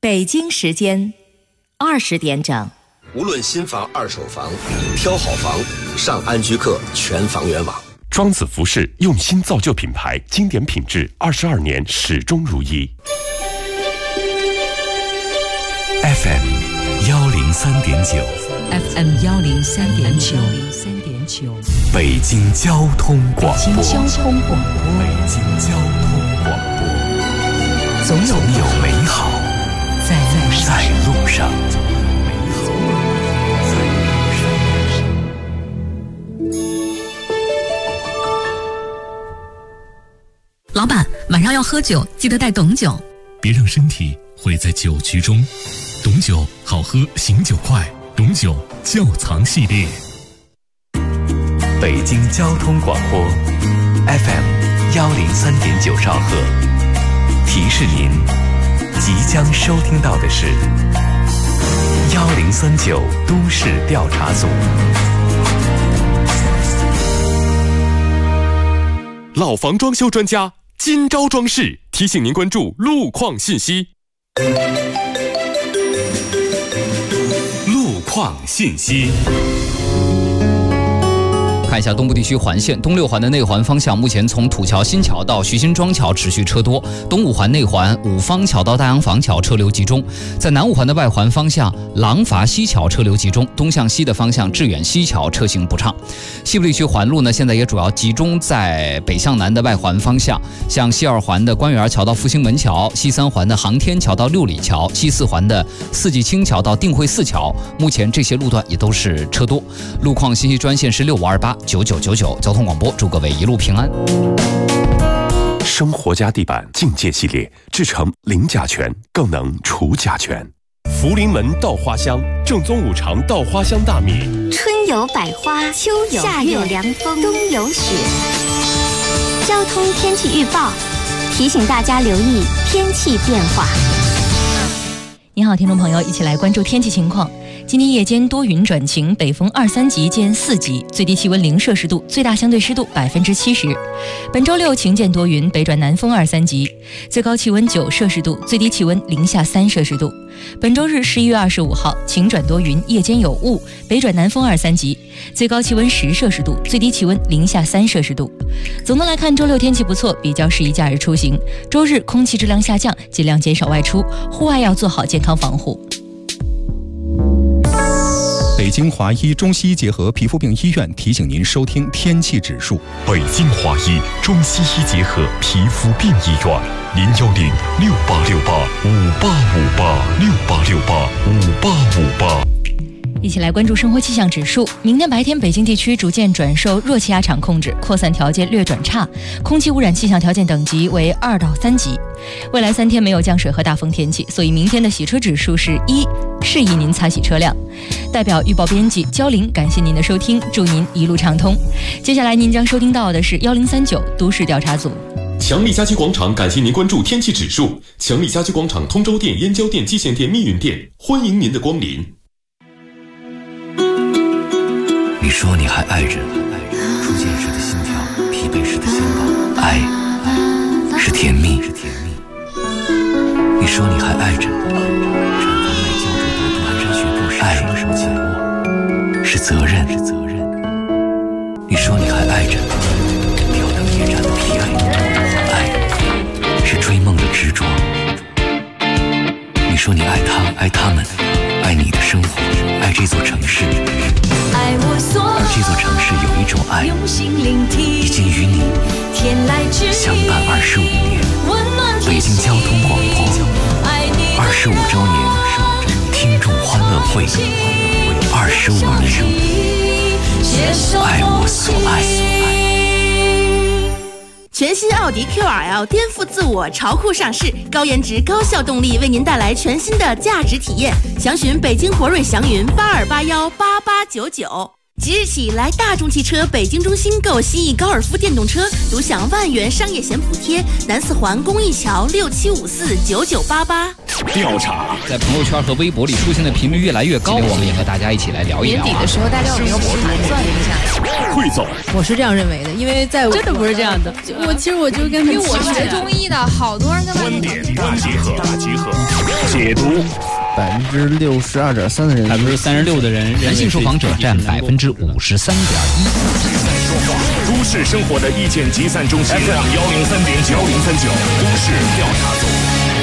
北京时间20点整。 无论新房、二手房，挑好房，上安居客全房源网。 庄子服饰用心造就品牌，经典品质，22年始终如一。 FM 103.9 FM 103.9 北京交通广播。 北京交通广播。 北京交通广播。总有美好在路上。 老板，晚上要喝酒，记得带董酒。 别让身体毁在酒局中。董酒好喝，醒酒快。董酒窖藏系列。 北京交通广播 FM 103.9兆赫。提示您，即将收听到的是1039都市调查组。 老房装修专家今朝装饰提醒您关注路况信息。 路况信息。 看一下东部地区环线，东六环的内环方向，目前从土桥新桥到徐辛庄桥持续车多；东五环内环五方桥到大洋坊桥车流集中。在南五环的外环方向，廊坊西桥车流集中，东向西的方向致远西桥车行不畅。西部地区环路呢，现在也主要集中在北向南的外环方向，像西二环的官园桥到复兴门桥，西三环的航天桥到六里桥，西四环的四季青桥到定慧寺桥，目前这些路段也都是车多。路况信息专线是65289999，交通广播，祝各位一路平安。 生活家地板境界系列，制成零甲醛，更能除甲醛。福临门稻花香，正宗五常稻花香大米。 春有百花，秋有夏有凉风，冬有雪。交通天气预报提醒大家留意天气变化。 你好，听众朋友，一起来关注天气情况。今天夜间多云转晴，北风2、3级见4级，最低气温0摄氏度，最大相对湿度70%。本周六晴间多云，北转南风2、3级，最高气温9摄氏度，最低气温零下3摄氏度。本周日11月25号晴转多云，夜间有雾，北转南风2、3级，最高气温10摄氏度，最低气温零下3摄氏度。总的来看，周六天气不错，比较适宜假日出行。周日空气质量下降，尽量减少外出，户外要做好健康防护。 北京华医中西医结合皮肤病医院提醒您收听天气指数。 北京华医中西医结合皮肤病医院，0106868585868685858。 一起来关注生活气象指数。明天白天，北京地区逐渐转受弱气压场控制，扩散条件略转差，空气污染气象条件等级为2到3级。未来3天没有降水和大风天气，所以明天的洗车指数是1，适宜您擦洗车辆。代表预报编辑焦玲，感谢您的收听，祝您一路畅通。接下来您将收听到的是1039都市调查组。 强力家居广场感谢您关注天气指数。强力家居广场通州店、燕郊店、蓟县店、密云店，欢迎您的光临。 你说你还爱着，初见时的心跳，疲惫时的心动，爱是甜蜜。你说你还爱着，产房内胶着毒蹒跚学步时，爱紧握是责任。你说你还爱着，吊灯夜战的疲惫，爱是追梦的执着。你说你爱他，爱他们，爱你的生活，爱这座城市。而这座城市有一种爱，已经与你相伴25年。北京交通广播25周年听众欢乐会，25年，爱我所爱。 全新奥迪 QRL 颠覆自我，潮酷上市，高颜值、高效动力，为您带来全新的价值体验。详询北京博瑞祥云82818899。即日起来大众汽车北京中心购新翼高尔夫电动车，独享万元商业险补贴。南四环公益桥67549988。 调查在朋友圈和微博里出现的频率越来越高，我们也和大家一起来聊一聊。 年底的时候，大家有没有盘算一下？ 汇总。 我是这样认为的，因为在我真的不是这样的。 其实我就跟因为我学中医的，好多人跟观点大集合，解读。 62.3%的人 ，36%的人，男性受访者占53.1%。 都市生活的意见集散中心 FM 103.91039都市调查组。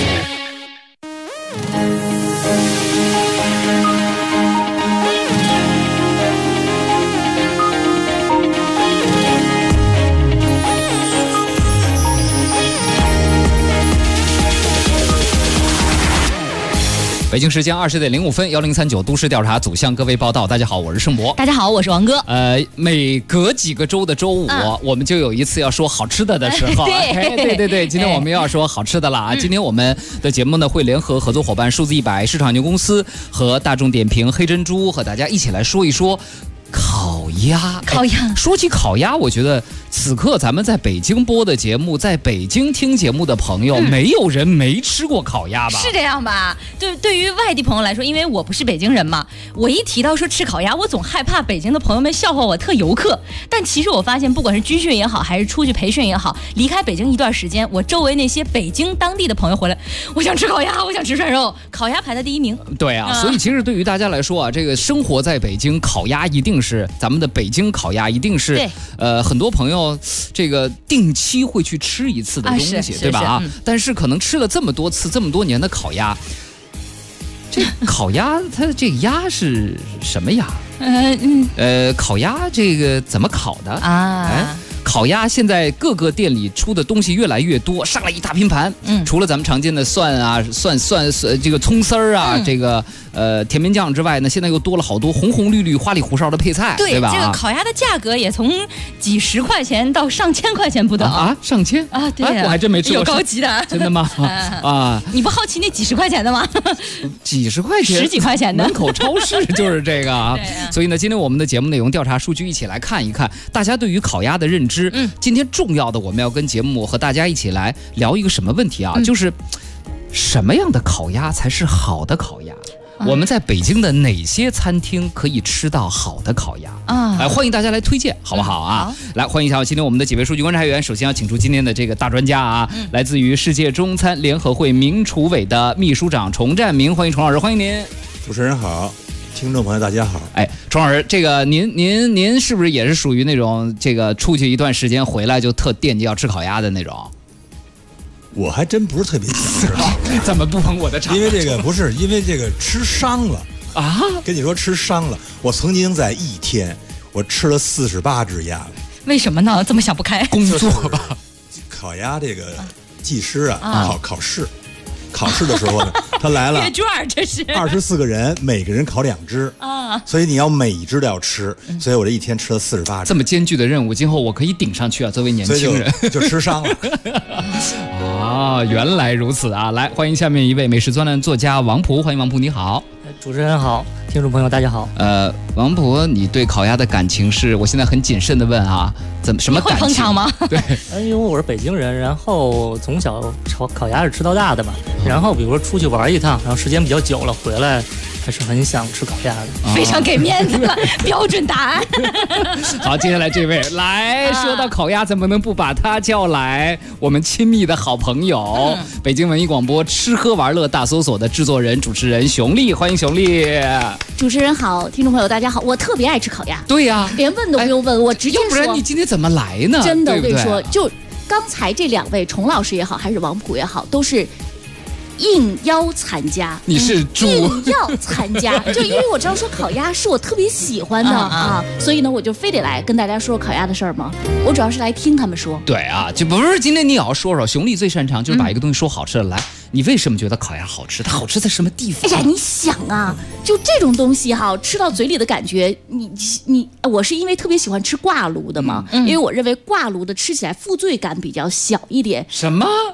北京时间20点05分，1039都市调查组向各位报道。大家好，我是盛博。 大家好，我是王哥。 每隔几个周的周五，我们就有一次要说好吃的的时候。对，今天我们又要说好吃的了啊！今天我们的节目呢会联合合作伙伴数字100市场牛公司和大众点评黑珍珠，和大家一起来说一说烤鸭。说起烤鸭，我觉得此刻咱们在北京播的节目，在北京听节目的朋友，没有人没吃过烤鸭吧？ 是这样吧？对于外地朋友来说，因为我不是北京人嘛，我一提到说吃烤鸭，我总害怕北京的朋友们笑话我特游客。但其实我发现，不管是军训也好，还是出去培训也好，离开北京一段时间，我周围那些北京当地的朋友回来，我想吃烤鸭，我想吃涮肉，烤鸭排在第一名。 对啊，所以其实对于大家来说啊，这个生活在北京，烤鸭一定是咱们的北京烤鸭，一定是很多朋友这个定期会去吃一次的东西，对吧？但是可能吃了这么多次、这么多年的烤鸭，这烤鸭它这个鸭是什么鸭？烤鸭这个怎么烤的啊？烤鸭现在各个店里出的东西越来越多，上来一大拼盘。除了咱们常见的蒜啊、蒜这个葱丝儿啊，这个甜面酱之外呢，现在又多了好多红红绿绿、花里胡哨的配菜，对吧？ 这个烤鸭的价格也从几十块钱到上千块钱不等啊！上千啊？对啊，我还真没吃过有高级的， 真的吗？啊， 你不好奇那几十块钱的吗？ 几十块钱、 10几块钱的门口超市就是这个啊！所以呢，今天我们的节目内容调查数据一起来看一看，大家对于烤鸭的认知。今天重要的我们要跟节目和大家一起来聊一个什么问题啊？就是什么样的烤鸭才是好的烤鸭？我们在北京的哪些餐厅可以吃到好的烤鸭啊？欢迎大家来推荐，好不好啊？来，欢迎一下今天我们的几位数据观察员。首先要请出今天的这个大专家啊，来自于世界中餐联合会名厨委的秘书长崇占明，欢迎崇老师，欢迎您。 主持人好。听众朋友大家好， 崇老师，这个您是不是也是属于那种这个出去一段时间回来就特惦记要吃烤鸭的那种？ 我还真不是特别想吃， 怎么不捧我的场？ 因为这个不是，因为这个吃伤了啊！跟你说吃伤了，我曾经在一天我吃了48只鸭。 为什么呢？这么想不开？ 工作吧。 烤鸭这个技师啊，考试的时候呢，他来了， 阅卷这是 24个人，每个人烤2只啊，所以你要每一只都要吃，所以我这一天吃了48只。 这么艰巨的任务，今后我可以顶上去啊！作为年轻人， 就吃伤了。 啊，原来如此啊！来，欢迎下面一位美食专栏作家王璞，欢迎王璞，你好。 主持人好，听众朋友大家好。 王璞，你对烤鸭的感情是？我现在很谨慎的问啊，什么感情？ 会捧场吗？ 对， 因为我是北京人，然后从小烤鸭是吃到大的嘛。然后比如说出去玩一趟，然后时间比较久了，回来还是很想吃烤鸭的。 非常给面子了，标准答案。 好，接下来这位来说到烤鸭，怎么能不把他叫来？我们亲密的好朋友，北京文艺广播吃喝玩乐大搜索的制作人、主持人熊丽，欢迎熊丽。 主持人好，听众朋友大家好，我特别爱吃烤鸭。 对呀， 连问都不用问，我直接说。 要不然你今天怎么来呢？ 真的，我跟你说，就刚才这2位，崇老师也好，还是王璞也好，都是应邀参加。 你是猪？ 应邀参加，就因为我知道说烤鸭是我特别喜欢的啊，所以呢，我就非得来跟大家说烤鸭的事儿嘛。我主要是来听他们说。 对啊，就不是今天你也要说说，熊丽最擅长就是把一个东西说好吃的来。你为什么觉得烤鸭好吃？它好吃在什么地方？ 哎呀，你想啊，就这种东西哈，吃到嘴里的感觉，我是因为特别喜欢吃挂炉的嘛，因为我认为挂炉的吃起来负罪感比较小一点。 什么？ 挂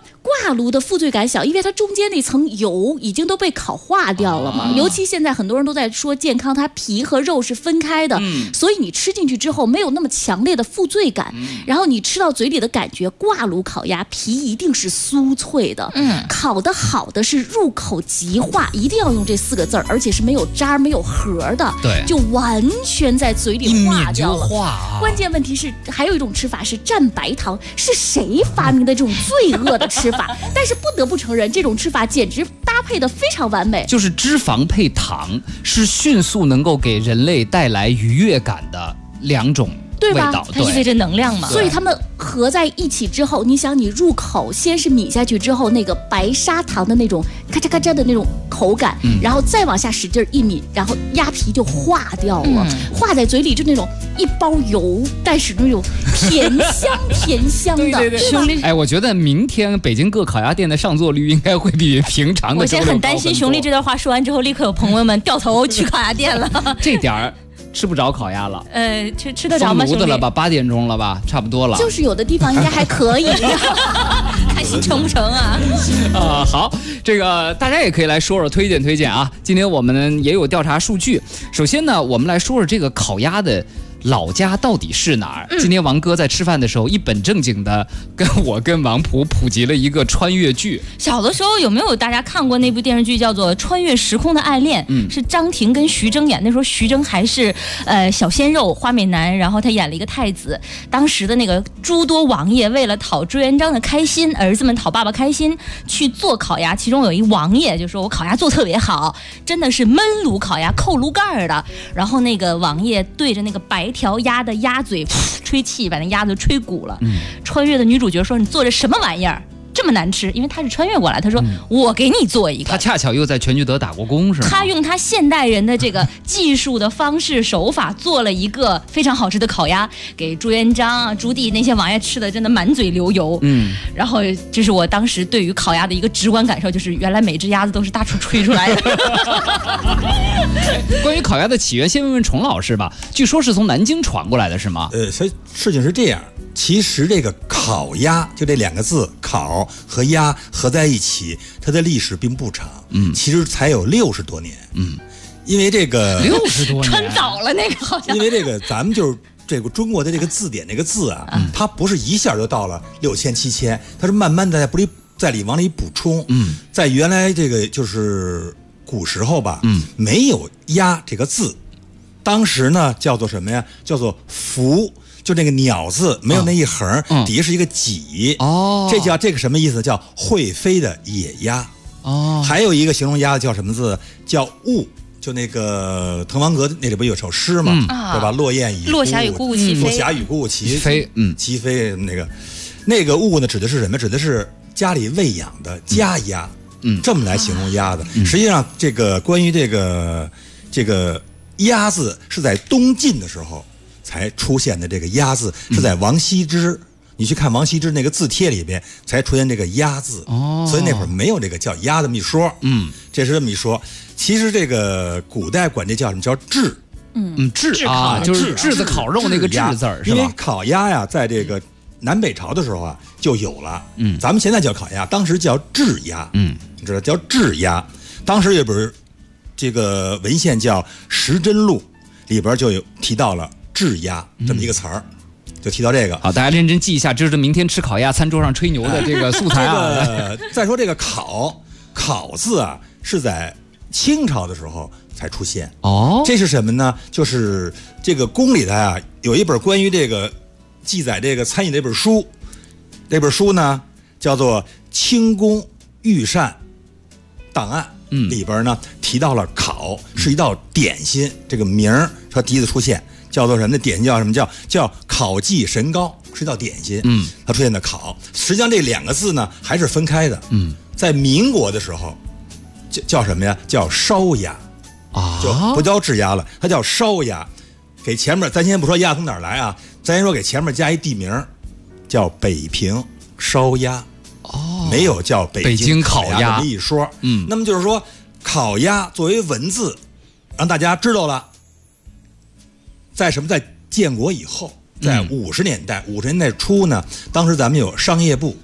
炉的负罪感小，因为它中间那层油已经都被烤化掉了嘛。尤其现在很多人都在说健康，它皮和肉是分开的，所以你吃进去之后没有那么强烈的负罪感。然后你吃到嘴里的感觉，挂炉烤鸭皮一定是酥脆的，烤得好的是入口即化，一定要用这4个字儿，而且是没有渣没有核的， 对， 就完全在嘴里化掉了。 化关键问题是还有一种吃法是蘸白糖，是谁发明的这种罪恶的吃法？但是不得不承认，这种吃法简直搭配的非常完美。 就是脂肪配糖，是迅速能够给人类带来愉悦感的2种对吧？ 它意味着能量嘛， 所以它们合在一起之后，你想你入口先是抿下去之后，那个白砂糖的那种咔嚓咔嚓的那种口感，然后再往下使劲一抿，然后鸭皮就化掉了，化在嘴里就那种一包油，但是那种甜香的。 对，兄弟，我觉得明天北京各烤鸭店的上座率应该会比平常的。 我现在很担心，熊丽这段话说完之后，立刻有朋友们掉头去烤鸭店了。 这点儿。吃不着烤鸭了， 吃得着吗？ 封炉子了吧？8点钟了吧？差不多了。 就是有的地方应该还可以， 看心成不成啊？ 好，这个大家也可以来说说推荐啊。今天我们也有调查数据。首先呢，我们来说说这个烤鸭的老家到底是哪儿？今天王哥在吃饭的时候一本正经的跟王普普及了一个穿越剧。 小的时候有没有大家看过那部电视剧叫做《穿越时空的爱恋》？是张庭跟徐峥演，那时候徐峥还是小鲜肉花美男，然后他演了一个太子。当时的那个诸多王爷为了讨朱元璋的开心，儿子们讨爸爸开心，去做烤鸭。其中有一王爷就说：“我烤鸭做特别好，真的是焖炉烤鸭，扣炉盖的。”然后那个王爷对着那个白条鸭的鸭嘴吹气，把那鸭子吹鼓了。穿越的女主角说：“你做着什么玩意儿？这么难吃？”因为他是穿越过来，他说：“我给你做一个。” 他恰巧又在全聚德打过工，是吗？ 他用他现代人的这个技术的方式手法，做了一个非常好吃的烤鸭，给朱元璋啊、朱棣那些王爷吃的真的满嘴流油。然后这是我当时对于烤鸭的一个直观感受，就是原来每只鸭子都是大厨吹出来的。 关于烤鸭的起源，先问问崇老师吧。据说是从南京传过来的，是吗？ 事情是这样。其实这个烤鸭就这2个字，烤和鸭合在一起，它的历史并不长，其实才有60多年，因为这个 60多年穿早了那个好像， 因为这个咱们就是这个中国的这个字典这个字啊，它不是一下就到了6000、7000，它是慢慢的在往里补充，在原来这个就是古时候吧，没有鸭这个字，当时呢叫做什么呀？叫做福。就那个鸟字没有那一横，底下是一个己，这个什么意思？叫会飞的野鸭。还有一个形容鸭叫什么字？叫雾。就那个滕王阁那里不有首诗吗？对吧？落雁与落霞与孤鹜齐飞， 落霞与孤鹜齐飞， 齐飞。那个雾呢，指的是什么？指的是家里喂养的家鸭，这么来形容鸭的。实际上，这个关于这个鸭字是在东晋的时候才出现的，这个鸭字是在王羲之，你去看王羲之那个字帖里边才出现这个鸭字，所以那会儿没有这个叫鸭的一说，这是这么一说。其实这个古代管这叫什么？叫炙， 炙啊，就是炙的烤肉那个炙字儿，是吧？ 因为烤鸭呀，在这个南北朝的时候啊就有了，咱们现在叫烤鸭，当时叫炙鸭，你知道叫炙鸭。当时有本这个文献叫《时珍录》，里边就有提到了炙鸭这么一个词儿，就提到这个。 好，大家认真记一下，这是明天吃烤鸭餐桌上吹牛的这个素材啊。 再说这个烤字啊，是在清朝的时候才出现。这是什么呢？就是这个宫里头啊，有一本关于这个记载这个餐饮的一本书，这本书呢叫做《清宫御膳档案》。里边呢提到了烤是一道点心，这个名儿它第一次出现，叫做什么？那点心叫什么？叫烤祭神糕，是一道点心。它出现的烤，实际上这2个字呢还是分开的。在民国的时候，叫什么呀？叫烧鸭啊，就不叫炙鸭了，它叫烧鸭。给前面咱先不说鸭从哪儿来啊，咱先说给前面加一地名，叫北平烧鸭。没有叫北京烤鸭这么一说。那么就是说，烤鸭作为文字，让大家知道了，在建国以后，在50年代初呢，当时咱们有商业部，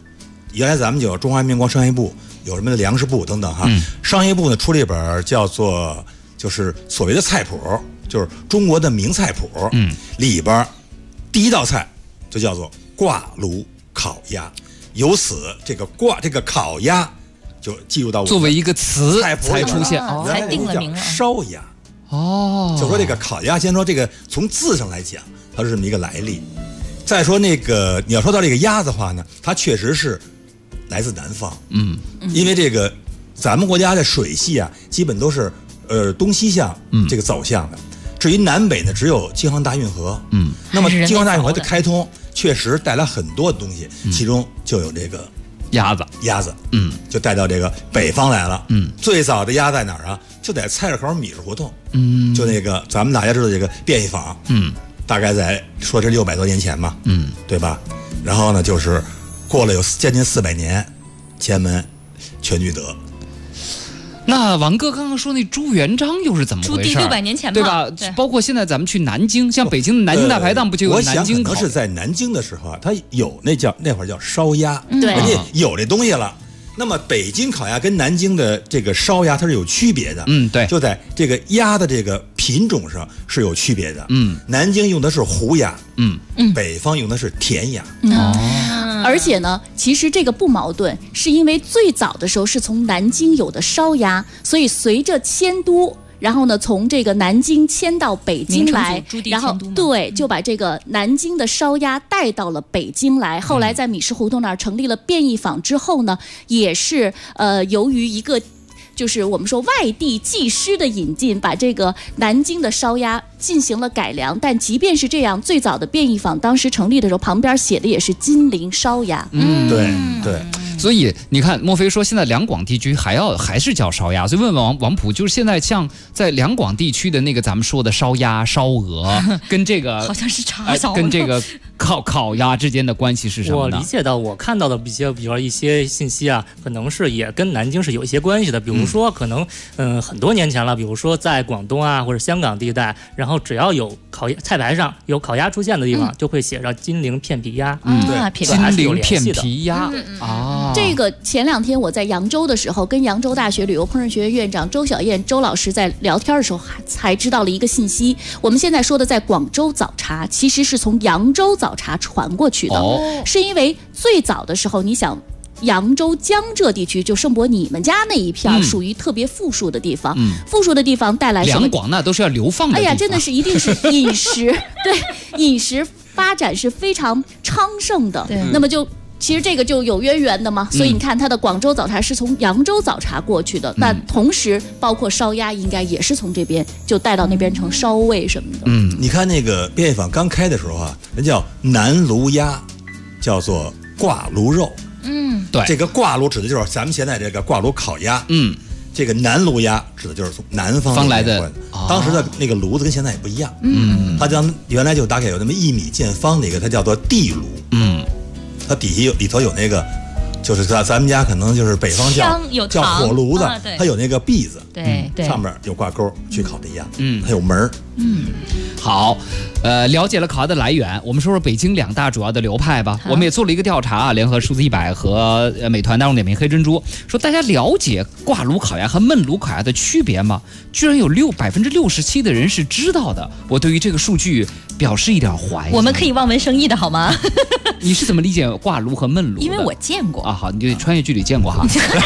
原来咱们就有中华民国商业部，有什么粮食部等等哈。商业部呢出了一本叫做就是所谓的菜谱，就是中国的名菜谱。里边第一道菜就叫做挂炉烤鸭，由此这个烤鸭就记入到我作为一个词菜谱才出现， 才定了名了。 烧鸭就说这个烤鸭，先说这个从字上来讲，它是这么一个来历。再说那个你要说到这个鸭子的话呢，它确实是来自南方，因为这个咱们国家的水系啊，基本都是东西向这个走向的。至于南北呢，只有京杭大运河。那么京杭大运河的开通，确实带来很多的东西，其中就有这个鸭子， 就带到这个北方来了。最早的鸭在哪儿啊？就在菜市口米市胡同。就那个咱们大家知道这个便宜坊。大概在说是600多年前嘛。对吧？然后呢，就是过了有将近400年，前门全聚德。 那王哥刚刚说那朱元璋又是怎么回事？ 朱棣600年前对吧？包括现在咱们去南京，像北京的南京大排档不就有南京烤？ 我想可能是在南京的时候啊，它有那会儿叫烧鸭， 对， 人家有这东西了。那么北京烤鸭跟南京的这个烧鸭它是有区别的， 对， 就在这个鸭的这个品种上是有区别的，南京用的是胡鸭，北方用的是甜鸭， 而且呢，其实这个不矛盾，是因为最早的时候是从南京有的烧鸭，所以随着迁都。然后呢，从这个南京迁到北京来，然后对，就把这个南京的烧鸭带到了北京来。后来在米市胡同那儿成立了便宜坊之后呢，也是由于一个就是我们说外地技师的引进，把这个南京的烧鸭进行了改良。但即便是这样，最早的便宜坊当时成立的时候，旁边写的也是金陵烧鸭。 对。 所以你看，莫非说现在两广地区还是叫烧鸭？所以问问王普，就是现在像在两广地区的那个咱们说的烧鸭、烧鹅，跟这个好像是叉烧， 跟这个烤鸭之间的关系是什么呢？ 我理解到，我看到的比如说一些信息啊，可能是也跟南京是有一些关系的。比如说，可能很多年前了，比如说在广东啊或者香港地带，然后只要有菜牌上有烤鸭出现的地方，就会写着金陵片皮鸭。 对，金陵片皮鸭这个前2天我在扬州的时候，跟扬州大学旅游烹饪学院院长周小燕周老师在聊天的时候，才知道了一个信息。我们现在说的在广州早茶，其实是从扬州早茶传过去的，是因为最早的时候，你想。扬州江浙地区就盛博你们家那一片属于特别富庶的地方，富庶的地方带来什么？ 两广那都是要流放的地方。 哎呀，真的是一定是饮食对饮食发展是非常昌盛的。那么其实这个就有渊源的嘛，所以你看它的广州早茶是从扬州早茶过去的，那同时包括烧鸭应该也是从这边就带到那边成烧味什么的。 你看那个便宜坊刚开的时候啊，人叫南炉鸭，叫做挂炉肉。 对， 这个挂炉指的就是咱们现在这个挂炉烤鸭。这个南炉鸭指的就是从南方来的。 当时的那个炉子跟现在也不一样。它原来就大概有那么1米见方的一个，它叫做地炉。它里头有那个，就是咱们家可能就是北方叫火炉子，它有那个篦子， 对， 上面有挂钩去烤的鸭，它有门儿。 好，了解了烤鸭的来源，我们说说北京2大主要的流派吧。我们也做了一个调查啊，联合数字100和美团大众点评黑珍珠，说大家了解挂炉烤鸭和焖炉烤鸭的区别吗？居然有67%的人是知道的。我对于这个数据表示一点怀疑。 我们可以望文生义的好吗？ 你是怎么理解挂炉和焖炉的？ 因为我见过啊。好，你就穿越剧里见过哈。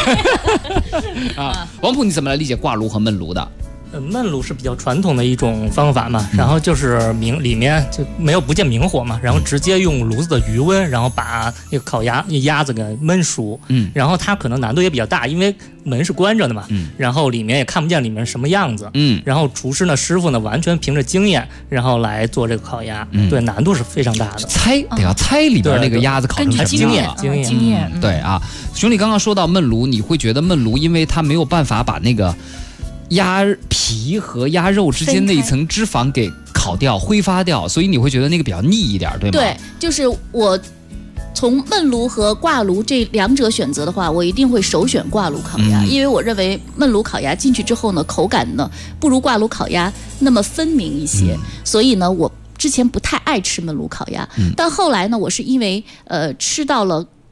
王普，你怎么来理解挂炉和焖炉的？ 焖炉是比较传统的一种方法嘛，然后就是里面就不见明火嘛，然后直接用炉子的余温，然后把那个鸭子给焖熟。然后它可能难度也比较大，因为门是关着的嘛，然后里面也看不见里面什么样子。然后厨师呢，师傅呢，完全凭着经验，然后来做这个烤鸭。对，难度是非常大的。 得要猜里边那个鸭子烤成什么样。 经验。 对啊，兄弟刚刚说到焖炉，你会觉得焖炉因为它没有办法把那个鸭皮和鸭肉之间那一层脂肪给烤掉、挥发掉，所以你会觉得那个比较腻一点，对吗？ 对，就是我从焖炉和挂炉这2者选择的话，我一定会首选挂炉烤鸭，因为我认为焖炉烤鸭进去之后呢，口感呢不如挂炉烤鸭那么分明一些，所以呢，我之前不太爱吃焖炉烤鸭，但后来呢，我是因为吃到了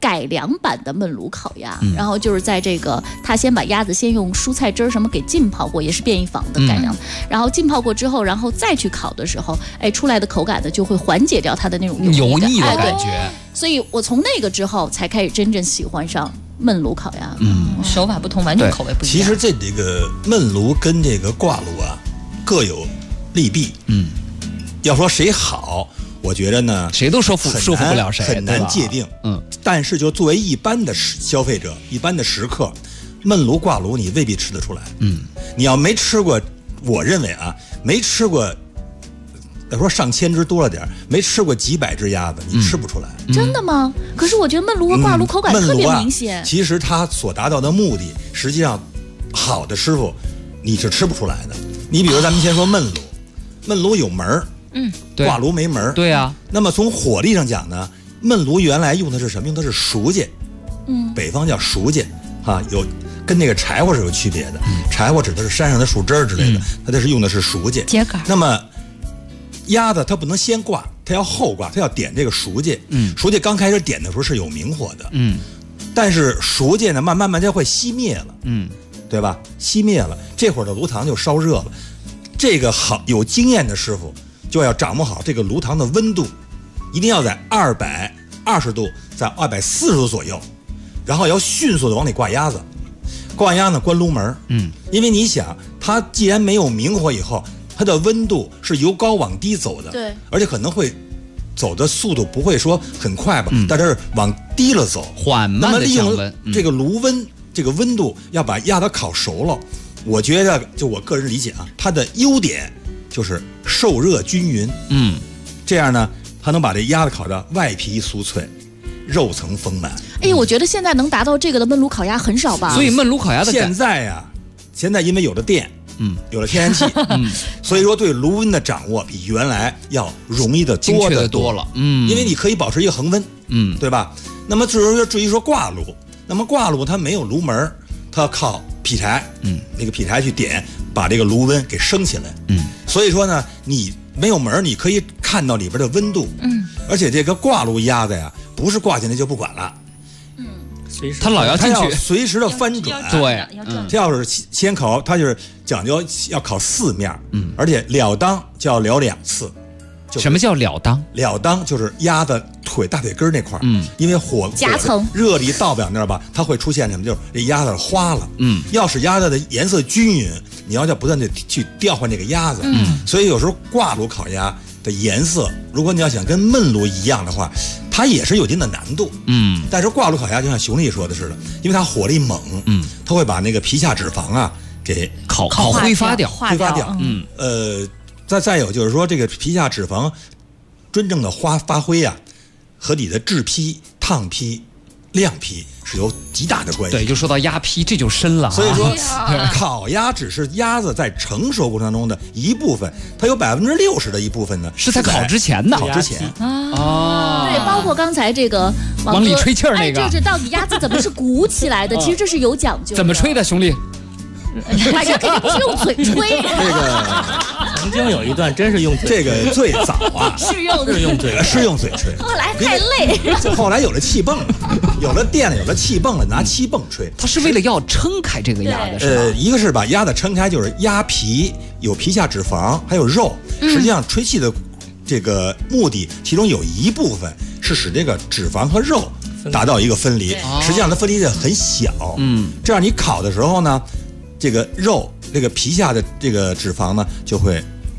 改良版的焖炉烤鸭，然后就是在这个他先把鸭子先用蔬菜汁儿什么给浸泡过，也是便宜坊的改良，然后浸泡过之后，然后再去烤的时候，出来的口感呢就会缓解掉它的那种油腻的感觉。 所以我从那个之后才开始真正喜欢上焖炉烤鸭。 手法不同，完全口味不一样。 其实这个焖炉跟这个挂炉啊各有利弊。要说谁好，我觉得呢， 谁都说说服不了谁， 很难界定。但是就作为一般的消费者、一般的食客，焖炉挂炉你未必吃得出来。你要没吃过，我认为啊，没吃过，要说上千只多了点，没吃过几百只鸭子，你吃不出来。 真的吗？可是我觉得焖炉和挂炉口感特别明显。 其实它所达到的目的，实际上好的师傅你是吃不出来的。你比如咱们先说焖炉，焖炉有门儿。挂炉没门。 对啊。 那么从火力上讲呢，焖炉原来用的是什么？用的是熟秸。北方叫熟秸啊，有跟那个柴火是有区别的。柴火指的是山上的树枝之类的，它这是用的是熟秸。 秸秆。 那么鸭子它不能先挂，它要后挂，它要点这个熟秸。熟秸刚开始点的时候是有明火的。但是熟秸呢，慢慢就会熄灭了。对吧？熄灭了，这会儿的炉膛就烧热了。这个好有经验的师傅就要掌握好这个炉膛的温度，一定要在220度，在240度左右，然后要迅速的往里挂鸭子。挂鸭呢，关炉门。因为你想，它既然没有明火以后，它的温度是由高往低走的， 对， 而且可能会走的速度不会说很快吧，但是往低了走， 缓慢的降温。 那么利用这个炉温，这个温度要把鸭子烤熟了。我觉得，就我个人理解啊，它的优点就是受热均匀。这样呢，它能把这鸭子烤的外皮酥脆，肉层丰满。 我觉得现在能达到这个的焖炉烤鸭很少吧？ 所以焖炉烤鸭的现在因为有了电，有了天然气，所以说对炉温的掌握比原来要容易的多得多了。因为你可以保持一个恒温，对吧？那么至于说挂炉，那么挂炉它没有炉门，它要靠劈柴，那个劈柴去点，把这个炉温给升起来。所以说呢，你没有门，你可以看到里边的温度。而且这个挂炉鸭子呀，不是挂进来就不管了。 他老要进去， 随时的翻转。 对， 这要是先烤，它就是讲究要烤4面，而且了当就要燎2次。 什么叫了当？ 了当就是鸭子大腿根那块，因为火夹层热力到不了那儿吧，它会出现什么？就是这鸭子花了。要使鸭子的颜色均匀，你要不断的去调换这个鸭子。所以有时候挂炉烤鸭的颜色，如果你要想跟焖炉一样的话，它也是有一定的难度。但是挂炉烤鸭就像熊丽说的似的，因为它火力猛，它会把那个皮下脂肪啊给烤挥发掉。 再有就是说，这个皮下脂肪真正的发挥啊，和你的制坯、烫坯、晾坯是有极大的关系。 对，就说到鸭坯，这就深了。 所以说，烤鸭只是鸭子在成熟过程当中的一部分，它有60%的一部分呢是在烤之前的。 烤之前对，包括刚才这个往里吹气儿那个， 这到底鸭子怎么是鼓起来的？其实这是有讲究的。 怎么吹的，兄弟？ 大家肯定是用嘴吹。 这个曾经有一段真是用嘴， 这个最早啊是用嘴吹， 后来太累， 后来有了气泵，有了电了，有了气泵了，拿气泵吹。 它是为了要撑开这个鸭子，是吧？ 一个是把鸭子撑开，就是鸭皮有皮下脂肪，还有肉。实际上吹气的这个目的，其中有一部分是使这个脂肪和肉达到一个分离。实际上它分离的很小，这样你烤的时候呢，这个肉这个皮下的这个脂肪呢就会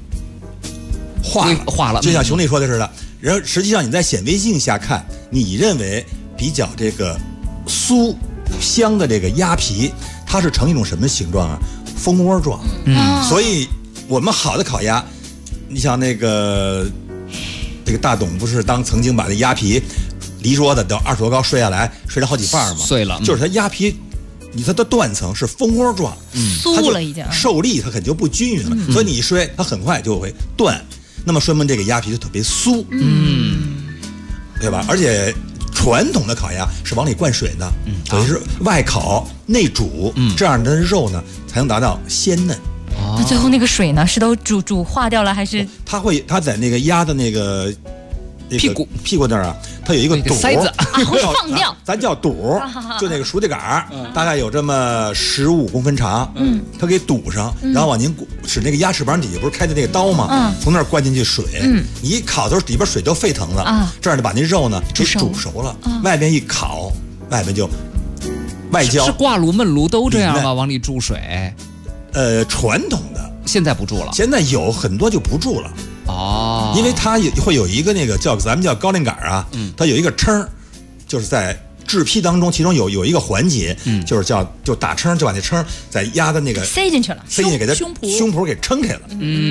化了，就像熊丽说的似的。然后实际上你在显微镜下看，你认为比较这个酥香的这个鸭皮，它是呈一种什么形状啊？蜂窝状。所以我们好的烤鸭，你像这个大董不是曾经把那鸭皮离桌子到20多高摔下来，摔了好几瓣吗？ 碎了。 就是它鸭皮，它的断层是蜂窝状， 酥了已经， 受力它肯定就不均匀了，所以你一摔，它很快就会断。那么说明这个鸭皮就特别酥，对吧？而且传统的烤鸭是往里灌水的，等于是外烤内煮，这样的肉呢才能达到鲜嫩。 那最后那个水呢，是都煮化掉了还是？ 它在那个鸭的那个屁股那儿啊，它有一个肚塞子会放掉， 咱叫肚，就那个熟地杆大概有这么15公分长，它给堵上，然后往您使那个鸭翅膀底下不是开的那个刀吗？从那儿灌进去水，你一烤的时候里边水都沸腾了，这样就把那肉呢给煮熟了，外边一烤，外边就外焦。 是挂炉焖炉都这样吗？往里注水？ 传统的现在不注了， 现在有很多就不注了。 哦， 因为它会有一个那个咱们叫高粱杆啊，它有一个称，就是在制坯当中，其中有一个环节，就是就打称，就把那称在鸭的那个塞进去了， 塞进去给它胸脯给撑开了。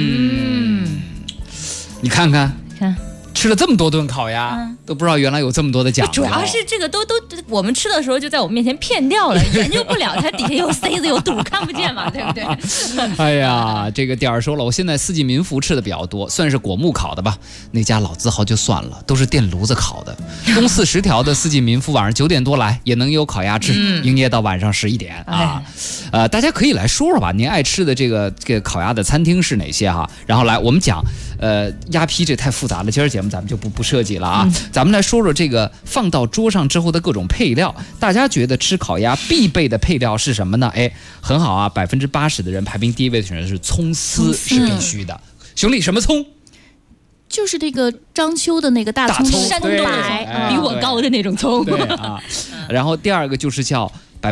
你看看。吃了这么多顿烤鸭，都不知道原来有这么多的讲究。 主要是这个都我们吃的时候就在我们面前骗掉了，研究不了它底下有塞子有肚，看不见嘛，对不对？ 哎呀，这个点儿说了，我现在四季民福吃的比较多，算是果木烤的吧。那家老字号就算了，都是电炉子烤的。东四10条的四季民福晚上9点多来，也能有烤鸭吃，营业到晚上11点啊。大家可以来说说吧，您爱吃的这个烤鸭的餐厅是哪些哈？然后来我们讲，鸭皮这太复杂了，今儿节目咱们就不设计了啊。咱们来说说这个放到桌上之后的各种配料，大家觉得吃烤鸭必备的配料是什么呢？哎，很好啊，80%的人排名第一位的选择是葱丝，是必须的。熊丽，什么葱？ 就是这个章丘的那个大葱， 山东来比我高的那种葱。 对啊，然后第二个就是叫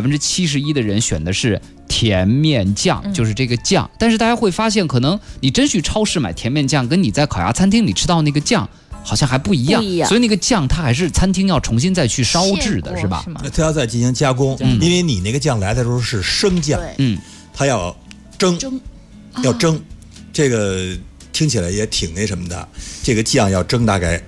71%的人选的是甜面酱，就是这个酱。但是大家会发现，可能你真去超市买甜面酱，跟你在烤鸭餐厅里吃到那个酱好像还不一样。所以那个酱它还是餐厅要重新再去烧制的，是吧？ 它要再进行加工，因为你那个酱来的时候是生酱，它要蒸，要蒸，这个听起来也挺那什么的。这个酱要蒸大概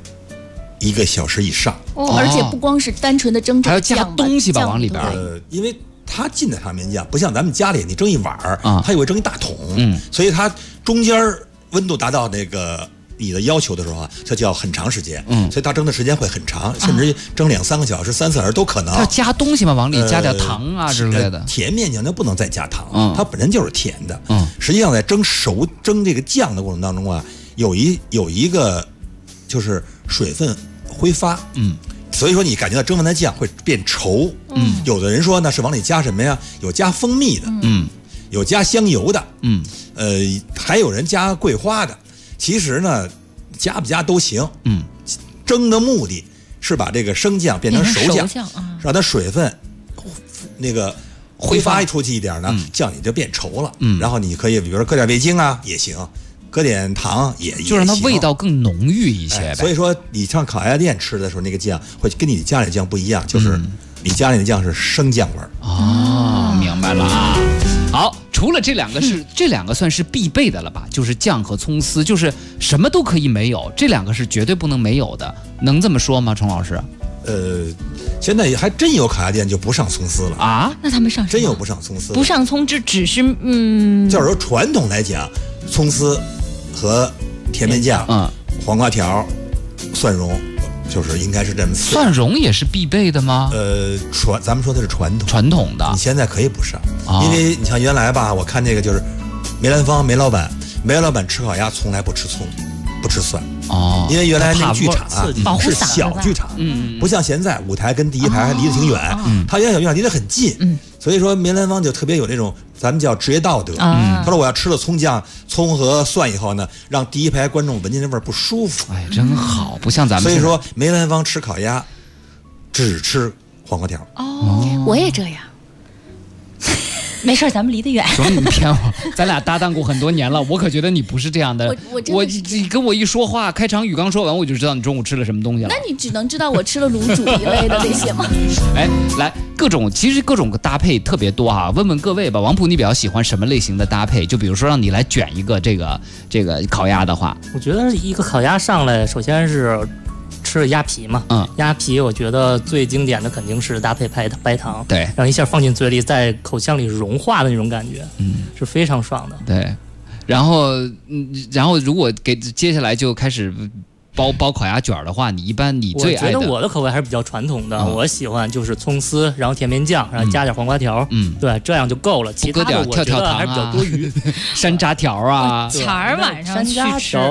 1个小时以上， 而且不光是单纯的蒸， 还要加东西吧往里边。 因为它进的糖面酱不像咱们家里你蒸一碗它也会蒸一大桶，所以它中间温度达到那个你的要求的时候它就要很长时间，所以它蒸的时间会很长，甚至蒸2-3个小时、3-4小时都可能。 它加东西吗？往里加点糖啊之类的。 甜面酱就不能再加糖，它本身就是甜的。实际上在蒸这个酱的过程当中有一个就是水分挥发，所以说你感觉到蒸完的酱会变稠，有的人说那是往里加什么呀？有加蜂蜜的，有加香油的，还有人加桂花的。其实呢，加不加都行，蒸的目的是把这个生酱变成熟酱，让它水分那个挥发出去一点呢，酱也就变稠了。然后你可以比如说搁点味精也行。搁点糖也就让它味道更浓郁一些呗。 所以说你上烤鸭店吃的时候，那个酱会跟你家里的酱不一样，就是你家里的酱是生酱味儿。 明白了啊。好，除了这两个算是必备的了吧？就是酱和葱丝，就是什么都可以没有，这两个是绝对不能没有的，能这么说吗，崇老师？ 现在还真有烤鸭店就不上葱丝了啊？ 那他们上什么？ 真有不上葱丝， 不上葱只是就是说传统来讲，葱丝和甜面酱、黄瓜条、蒜蓉，就是应该是这么4。 蒜蓉也是必备的吗？ 咱们说的是传统的， 你现在可以不上，因为你像原来吧，我看那个就是梅兰芳梅老板吃烤鸭从来不吃葱，不吃蒜。因为原来那个剧场是小剧场，不像现在舞台跟第一排还离得挺远，他原来小剧场离得很近，所以说梅兰芳就特别有那种咱们叫职业道德。他说我要吃了葱和蒜以后呢，让第一排观众闻见那味儿不舒服。 哎，真好，不像咱们。 所以说梅兰芳吃烤鸭只吃黄瓜条。 我也这样。 没事，咱们离得远。 说你骗我，咱俩搭档过很多年了，我可觉得你不是这样的。你跟我一说话，开场语刚说完，我就知道你中午吃了什么东西了。 那你只能知道我吃了卤煮一类的那些吗？ 哎，来其实各种搭配特别多啊，问问各位吧。王普，你比较喜欢什么类型的搭配？就比如说让你来卷一个这个烤鸭的话， 我觉得一个烤鸭上来，首先是吃鸭皮嘛，鸭皮我觉得最经典的肯定是搭配白糖， 对， 然后一下放进嘴里，在口腔里融化的那种感觉，是非常爽的。 对，然后如果接下来就开始包烤鸭卷的话，你最爱的？ 我觉得我的口味还是比较传统的，我喜欢就是葱丝，然后甜面酱，然后加点黄瓜条，对，这样就够了。其他的我觉得还是比较多余， 山楂条啊， 前儿晚上去吃。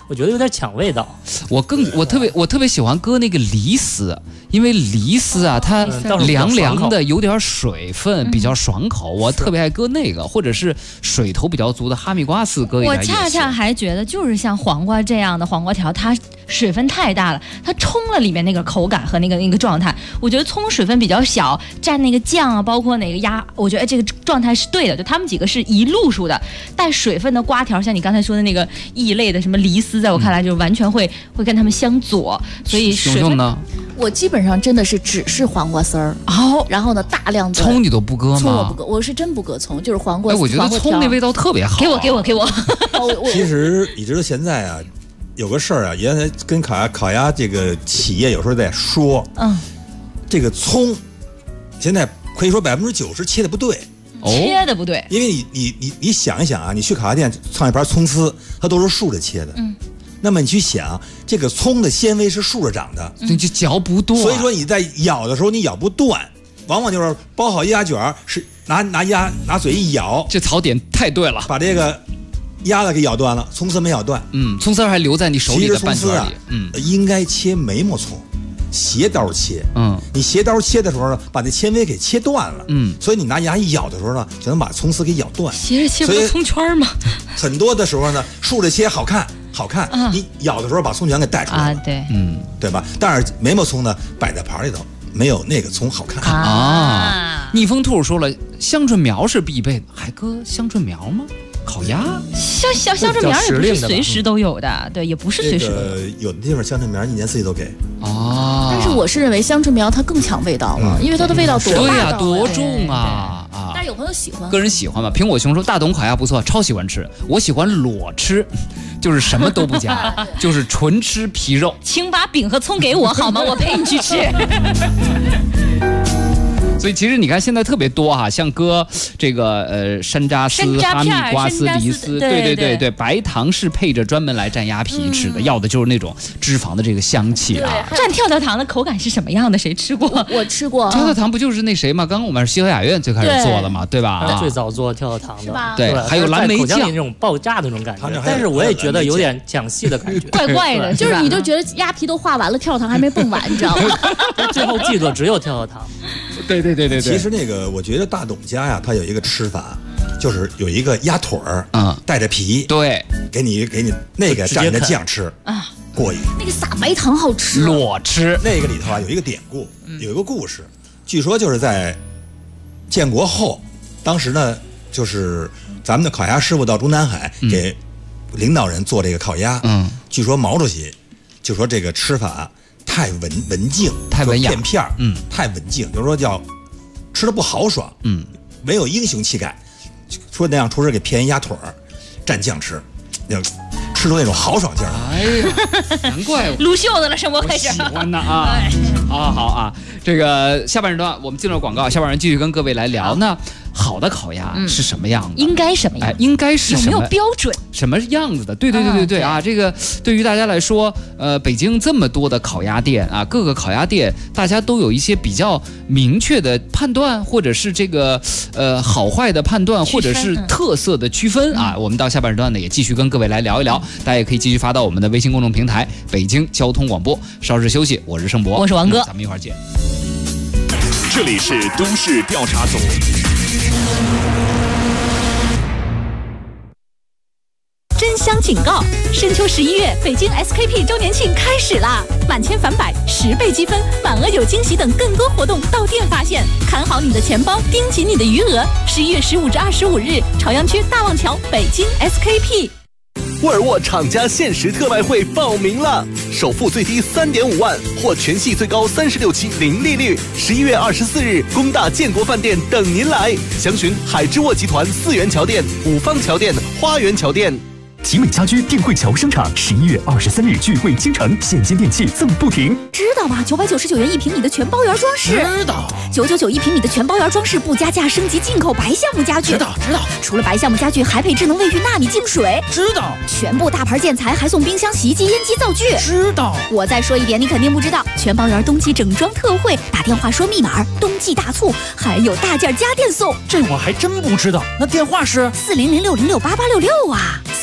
我觉得有点抢味道。 我特别喜欢搁那个梨丝，因为梨丝啊，它凉凉的，有点水分，比较爽口。我特别爱搁那个，或者是水头比较足的哈密瓜丝搁一点。 我恰恰还觉得，就是像黄瓜这样的黄瓜条，它水分太大了，它冲了里面那个口感和那个状态。我觉得葱水分比较小，蘸那个酱啊，包括哪个鸭，我觉得这个状态是对的。就他们几个是一路数的，带水分的瓜条，像你刚才说的那个异类的什么梨丝，在我看来就完全会跟他们相左。所以水分呢？ 我基本上真的是只是黄瓜丝儿，然后呢大量的葱你都不搁吗？ 葱我不搁，我是真不搁葱，就是黄瓜。 我觉得葱那味道特别好。 给我。 其实你知道现在啊，有个事儿啊，原来跟烤鸭这个企业有时候在说，这个葱现在可以说90%切的不对。 切的不对， 因为你想一想啊，你去烤鸭店放一盘葱丝，它都是竖着切的。那么你去想，这个葱的纤维是竖着长的， 你就嚼不断。 所以说你在咬的时候你咬不断，往往就是包好鸭卷是拿嘴一咬。 这槽点太对了， 把这个鸭子给咬断了，葱丝没咬断。 葱丝还留在你手里的半卷里。 应该切眉毛葱。斜刀切，你斜刀切的时候呢，把那纤维给切断了，所以你拿牙一咬的时候呢，就能把葱丝给咬断。 斜着切不是葱圈吗？ 很多的时候呢，竖着切好看，你咬的时候把葱卷给带出来了， 对， 对吧？但是眉毛葱呢，摆在盘里头，没有那个葱好看啊。逆风兔说了，香椿苗是必备的，还搁香椿苗吗？烤鸭香椿苗也不是随时都有的，对，也不是随时都有的地方香椿苗一年四季都给但是我是认为香椿苗它更抢味道了，因为它的味道多对呀，多重啊！ 但是有朋友喜欢， 个人喜欢吧。苹果熊说大董烤鸭不错，超喜欢吃，我喜欢裸吃，就是什么都不加，就是纯吃皮肉。 请把饼和葱给我好吗？我陪你去吃。 所以其实你看现在特别多哈，像搁这个山楂丝、哈密瓜丝、梨丝，对，白糖是配着专门来蘸鸭皮吃的，要的就是那种脂肪的这个香气啊。 蘸跳跳糖的口感是什么样的？谁吃过？ 我吃过。 跳跳糖不就是那谁吗？刚刚我们是西河雅苑最开始做的嘛，对吧？ 最早做跳跳糖的， 对，还有蓝莓酱那种爆炸的那种感觉，但是我也觉得有点讲戏的感觉， 怪怪的， 就是你就觉得鸭皮都化完了，跳跳糖还没蹦完，你知道吗？ 最后记住只有跳跳糖。 对。 其实那个，我觉得大董家呀，他有一个吃法，就是有一个鸭腿儿，带着皮， 对， 给你那个蘸着酱吃啊，过瘾。 那个撒白糖好吃， 裸吃。 那个里头啊有一个典故，有一个故事，据说就是在建国后，当时呢就是咱们的烤鸭师傅到中南海给领导人做这个烤鸭，据说毛主席就说这个吃法太文静， 太文雅， 片儿，太文静，就是说叫吃的不豪爽，没有英雄气概，说那样厨师给片鸭腿儿蘸酱吃，吃出那种豪爽劲儿。 哎呀，难怪撸袖子了，生活开始喜欢的啊！好啊，这个下半时段我们进了广告，下半时继续跟各位来聊呢。好的烤鸭是什么样的？ 应该什么样？ 应该是什么？ 有没有标准？ 什么样子的？对啊！这个对于大家来说，北京这么多的烤鸭店啊，各个烤鸭店大家都有一些比较明确的判断，或者是这个好坏的判断，或者是特色的区分啊。我们到下半时段呢，也继续跟各位来聊一聊，大家也可以继续发到我们的微信公众平台北京交通广播。稍事休息，我是盛博， 我是王哥， 咱们一会儿见。 这里是都市调查组。 真香警告！深秋11月，北京 SKP 周年庆开始啦！满千返百，10倍积分，满额有惊喜等更多活动到店发现。看好你的钱包，盯紧你的余额。11月15至25日，朝阳区大望桥北京 SKP。 沃尔沃厂家限时特卖会报名了，首付最低3.5万，或全系最高36期零利率。11月24日，工大建国饭店等您来，详询海之沃集团4元桥店、五方桥店、花园桥店。 集美家居定汇桥生产11月23日聚会京城，现金电器赠不停。 知道吧？999元1平米的全包圆装饰。 知道。 9991平米的全包圆装饰不加价升级进口白橡木家具。 知道。 除了白橡木家具，还配智能卫浴纳米净水。 知道。 全部大牌建材还送冰箱、洗衣机、烟机、灶具。 知道。 我再说一遍，你肯定不知道，全包圆冬季整装特惠，打电话说密码，冬季大促，还有大件家电送。 这我还真不知道，那电话是 4006068866啊。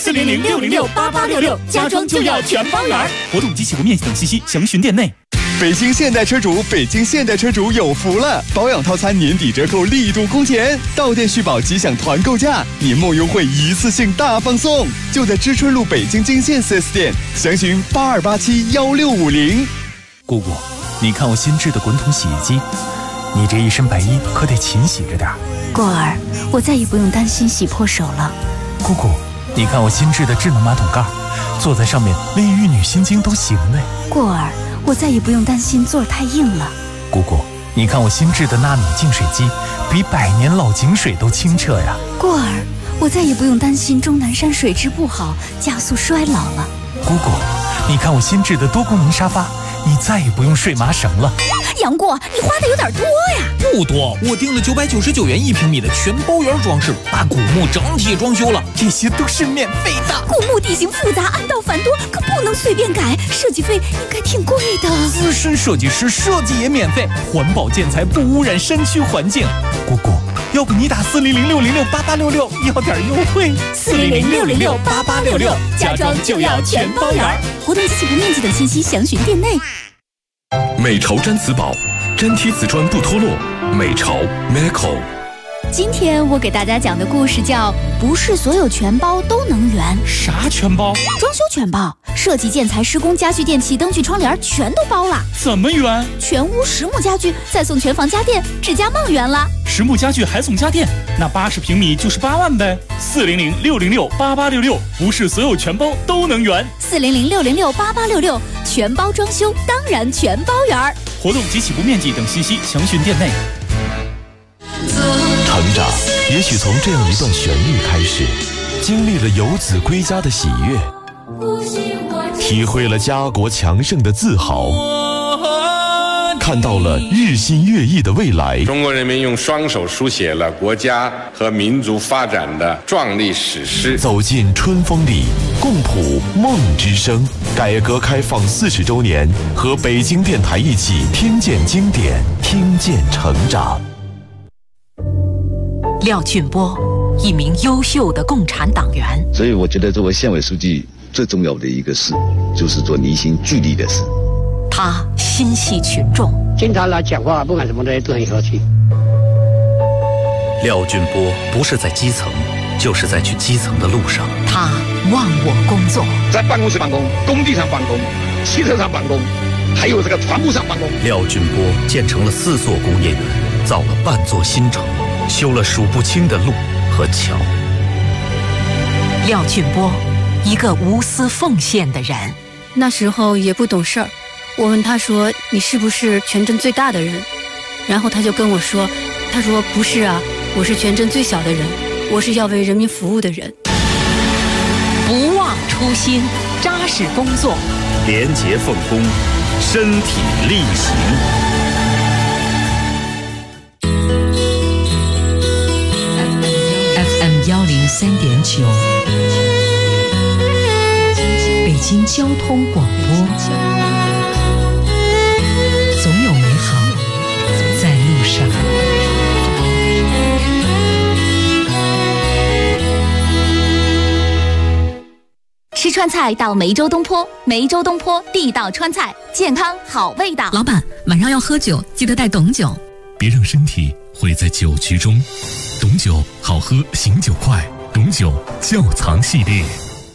400-606-8866，家装就要全包圆。活动及起步面积等信息详询店内。 北京现代车主有福了！保养套餐年底折扣力度空前，到店续保即享团购价，年末优惠一次性大放送，就在知春路北京金线 4S 店，详询82871650。 姑姑，你看我新制的滚筒洗衣机，你这一身白衣可得勤洗着点。 过儿，我再也不用担心洗破手了。 姑姑，你看我新制的智能马桶盖，坐在上面连玉女心经都行嘞。 过儿，我再也不用担心座儿太硬了。 姑姑，你看我新制的纳米净水机，比100年老井水都清澈呀。 过儿，我再也不用担心终南山水质不好，加速衰老了。 姑姑，你看我新制的多功能沙发，你再也不用睡麻绳了。 杨过，你花的有点多呀。 不多，我订了999元1平米的全包圆装饰，把古墓整体装修了， 这些都是免费的。 古墓地形复杂，暗道繁多，可不能随便改，设计费应该挺贵的。 资深设计师设计也免费，环保建材不污染山区环境。姑姑，要不你打400-606-8866要点优惠。 400-606-8866，家装就要全包圆。活动及起步面积等信息详询店内。 美潮毡瓷宝，粘贴瓷砖不脱落。美潮 Meco。 今天我给大家讲的故事叫《不是所有全包都能圆》。 啥全包？ 装修全包，设计、建材、施工、家具、电器、灯具、窗帘全都包了。 怎么圆？ 全屋实木家具，再送全房家电，指甲梦圆了。 实木家具还送家电，那80平米就是8万呗。400-606-8866，不是所有全包都能圆。 400-606-8866，全包装修当然全包圆。 活动及起步面积等信息详询店内。 成长也许从这样一段旋律开始，经历了游子归家的喜悦，体会了家国强盛的自豪，看到了日新月异的未来。 中国人民用双手书写了国家和民族发展的壮丽史诗。 走进春风里，共谱梦之声。改革开放40周年，和北京电台一起听见经典，听见成长。 廖俊波，一名优秀的共产党员。 所以我觉得作为县委书记最重要的一个事，就是做凝心聚力的事。 他心系群众， 经常来讲话，不管什么的都很和气。 廖俊波不是在基层，就是在去基层的路上。 他忘我工作， 在办公室办公，工地上办公，汽车上办公，还有这个船坞上办公。 廖俊波建成了4座工业园，造了半座新城，修了数不清的路和桥。 廖俊波，一个无私奉献的人。 那时候也不懂事儿，我问他说：“你是不是全镇最大的人？”然后他就跟我说：“他说不是啊，我是全镇最小的人，我是要为人民服务的人。” 不忘初心，扎实工作， 廉洁奉公，身体力行。 FM103.9，北京交通广播。总有美好在路上。 吃川菜到梅州东坡，梅州东坡地道川菜，健康好味道。 老板，晚上要喝酒，记得带董酒。 别让身体毁在酒局中。董酒好喝，醒酒快。董酒窖藏系列。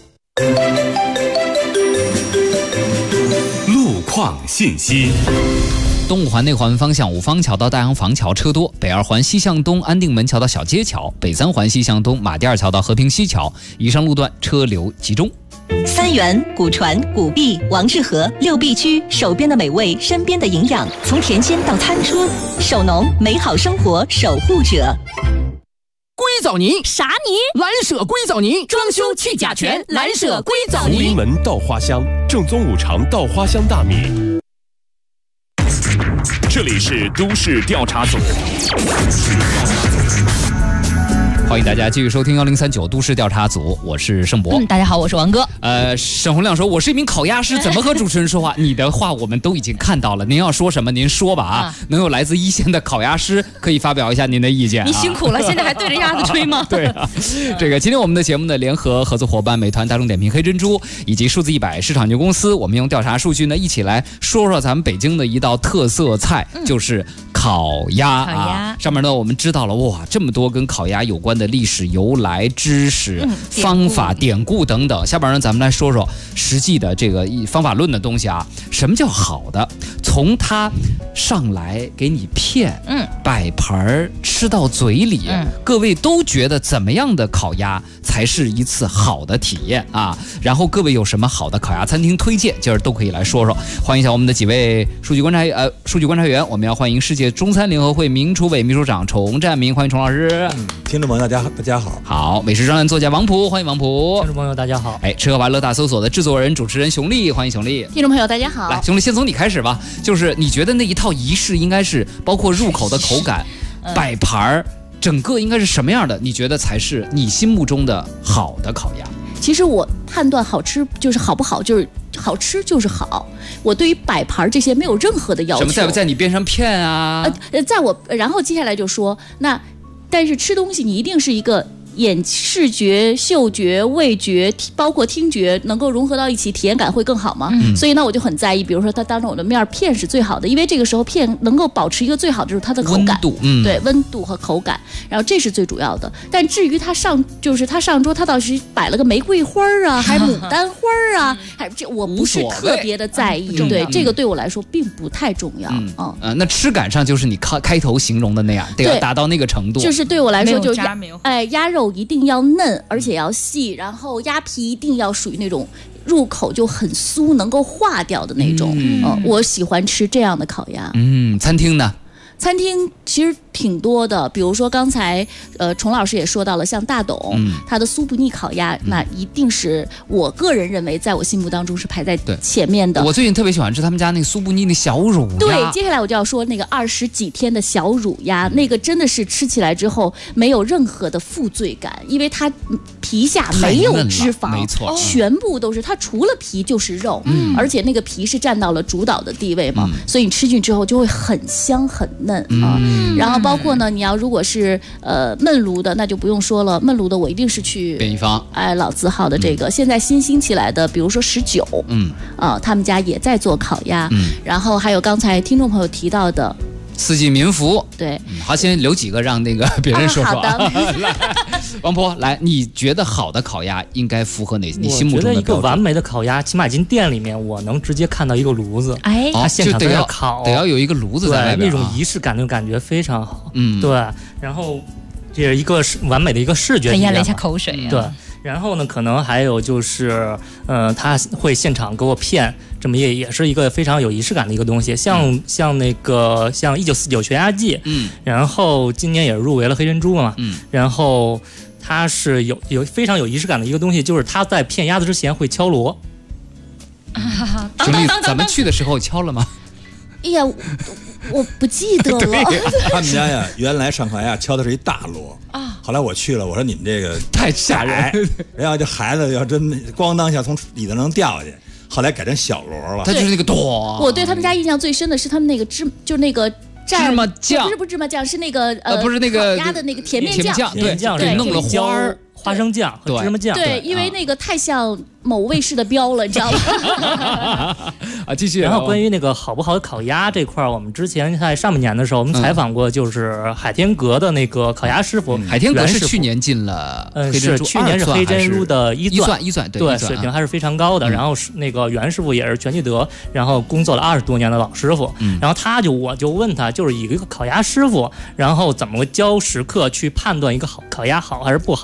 路况信息。 东五环内环方向五方桥到大洋坊桥车多，北二环西向东安定门桥到小街桥，北三环西向东马甸二桥到和平西桥，以上路段车流集中。 三元、古传、古碧、王致和6必居，手边的美味，身边的营养，从田间到餐桌，手农美好生活守护者。 硅藻泥啥泥？ 蓝舍硅藻泥，装修去甲醛，蓝舍硅藻泥。 福临门稻花香，正宗五常稻花香大米。这里是都市调查组。 欢迎大家继续收听1039都市调查组，我是盛博。 大家好，我是王哥。 沈洪亮说：“我是一名烤鸭师，怎么和主持人说话？”你的话我们都已经看到了，您要说什么您说吧啊！能有来自一线的烤鸭师可以发表一下您的意见。 你辛苦了，现在还对着鸭子吹吗？ 对啊，这个今天我们的节目呢，联合合作伙伴美团、大众点评、黑珍珠以及数字100市场牛公司，我们用调查数据呢，一起来说说咱们北京的一道特色菜，就是烤鸭。 烤鸭上面呢，我们知道了哇，这么多跟烤鸭有关的历史由来、知识、方法、典故等等。下边呢，咱们来说说实际的这个方法论的东西啊。什么叫好的？从它上来给你片，摆盘吃到嘴里，各位都觉得怎么样的烤鸭才是一次好的体验啊？然后各位有什么好的烤鸭餐厅推荐，今儿都可以来说说。欢迎一下我们的几位数据观察员，我们要欢迎世界中餐联合会名厨委秘书长崇占明，欢迎崇老师。 听众朋友大家好。 好，美食专栏作家王普，欢迎王普。 听众朋友大家好。 吃喝玩乐大搜索的制作人主持人熊丽，欢迎熊丽。 听众朋友大家好。 来，熊丽先从你开始吧，就是你觉得那一套仪式应该是包括入口的口感、摆盘整个应该是什么样的？你觉得才是你心目中的好的烤鸭？ 其实我判断好吃就是好不好，就是好吃就是好。我对于摆盘这些没有任何的要求。 什么在你边上片啊？ 然后接下来就说但是吃东西你一定是一个视觉、嗅觉、味觉，包括听觉能够融合到一起，体验感会更好吗？所以呢，我就很在意，比如说它当着我的面片是最好的，因为这个时候片能够保持一个最好的就是它的口感，对，温度和口感，然后这是最主要的。但至于它上桌，它倒是摆了个玫瑰花啊，还牡丹花啊，还这我不是特别的在意，对，这个对我来说并不太重要那吃感上就是你开头形容的那样，得要达到那个程度， 就是对我来说就鸭肉一定要嫩，而且要细，然后鸭皮一定要属于那种入口就很酥，能够化掉的那种。我喜欢吃这样的烤鸭。 餐厅呢？ 餐厅其实挺多的，比如说刚才崇老师也说到了，像大董，他的苏不腻烤鸭，那一定是我个人认为在我心目当中是排在前面的。 我最近特别喜欢吃他们家那个苏不腻那小乳鸭。 对，接下来我就要说那个20几天的小乳鸭，那个真的是吃起来之后没有任何的负罪感，因为它皮下没有脂肪， 没错， 全部都是它除了皮就是肉，而且那个皮是占到了主导的地位嘛，所以你吃进去之后就会很香很嫩啊。然后包括呢，你要如果是焖炉的，那就不用说了，焖炉的我一定是去便宜坊， 老字号的这个，现在新兴起来的，比如说19，他们家也在做烤鸭，然后还有刚才听众朋友提到的四季民福， 对， 好，先留几个让那个别人说说。 好的， 来，王婆，来，你觉得好的烤鸭应该符合哪？你心目中的标准？ 我觉得一个完美的烤鸭，起码进店里面，我能直接看到一个炉子，它现场在那烤， 得要有一个炉子在外边， 那种仪式感的感觉非常好。对，然后这是一个完美的一个视觉体验。 咽了一下口水。 对。然后呢，可能还有就是，他会现场给我片，这么也是一个非常有仪式感的一个东西。像1949全鸭季，然后今年也入围了黑珍珠嘛，然后它是有非常有仪式感的一个东西，就是他在片鸭子之前会敲锣。 兄弟，咱们去的时候敲了吗？ 哎呀，我不记得了。 他们家呀，原来上烤鸭敲的是一大锣啊。后来我去了，我说你们这个太吓人， 然后这孩子要真咣当一下从里头能掉下去。后来改成小锣了， 它就是那个咚。 我对他们家印象最深的是他们那个芝麻酱， 不是芝麻酱，是那个不是那个烤鸭的那个甜面酱， 对， 弄了花生酱和芝麻酱， 对，因为那个太像某卫视的标了，你知道吗？ 继续。 然后关于那个好不好的烤鸭这块，我们之前在上半年的时候，我们采访过，就是海天阁的那个烤鸭师傅。 海天阁是去年进了黑珍珠， 去年是黑珍珠的一钻， 对，水平还是非常高的。然后那个袁师傅也是全聚德，然后工作了20多年的老师傅。然后我就问他，就是一个烤鸭师傅，然后怎么教食客去判断一个烤鸭好还是不好？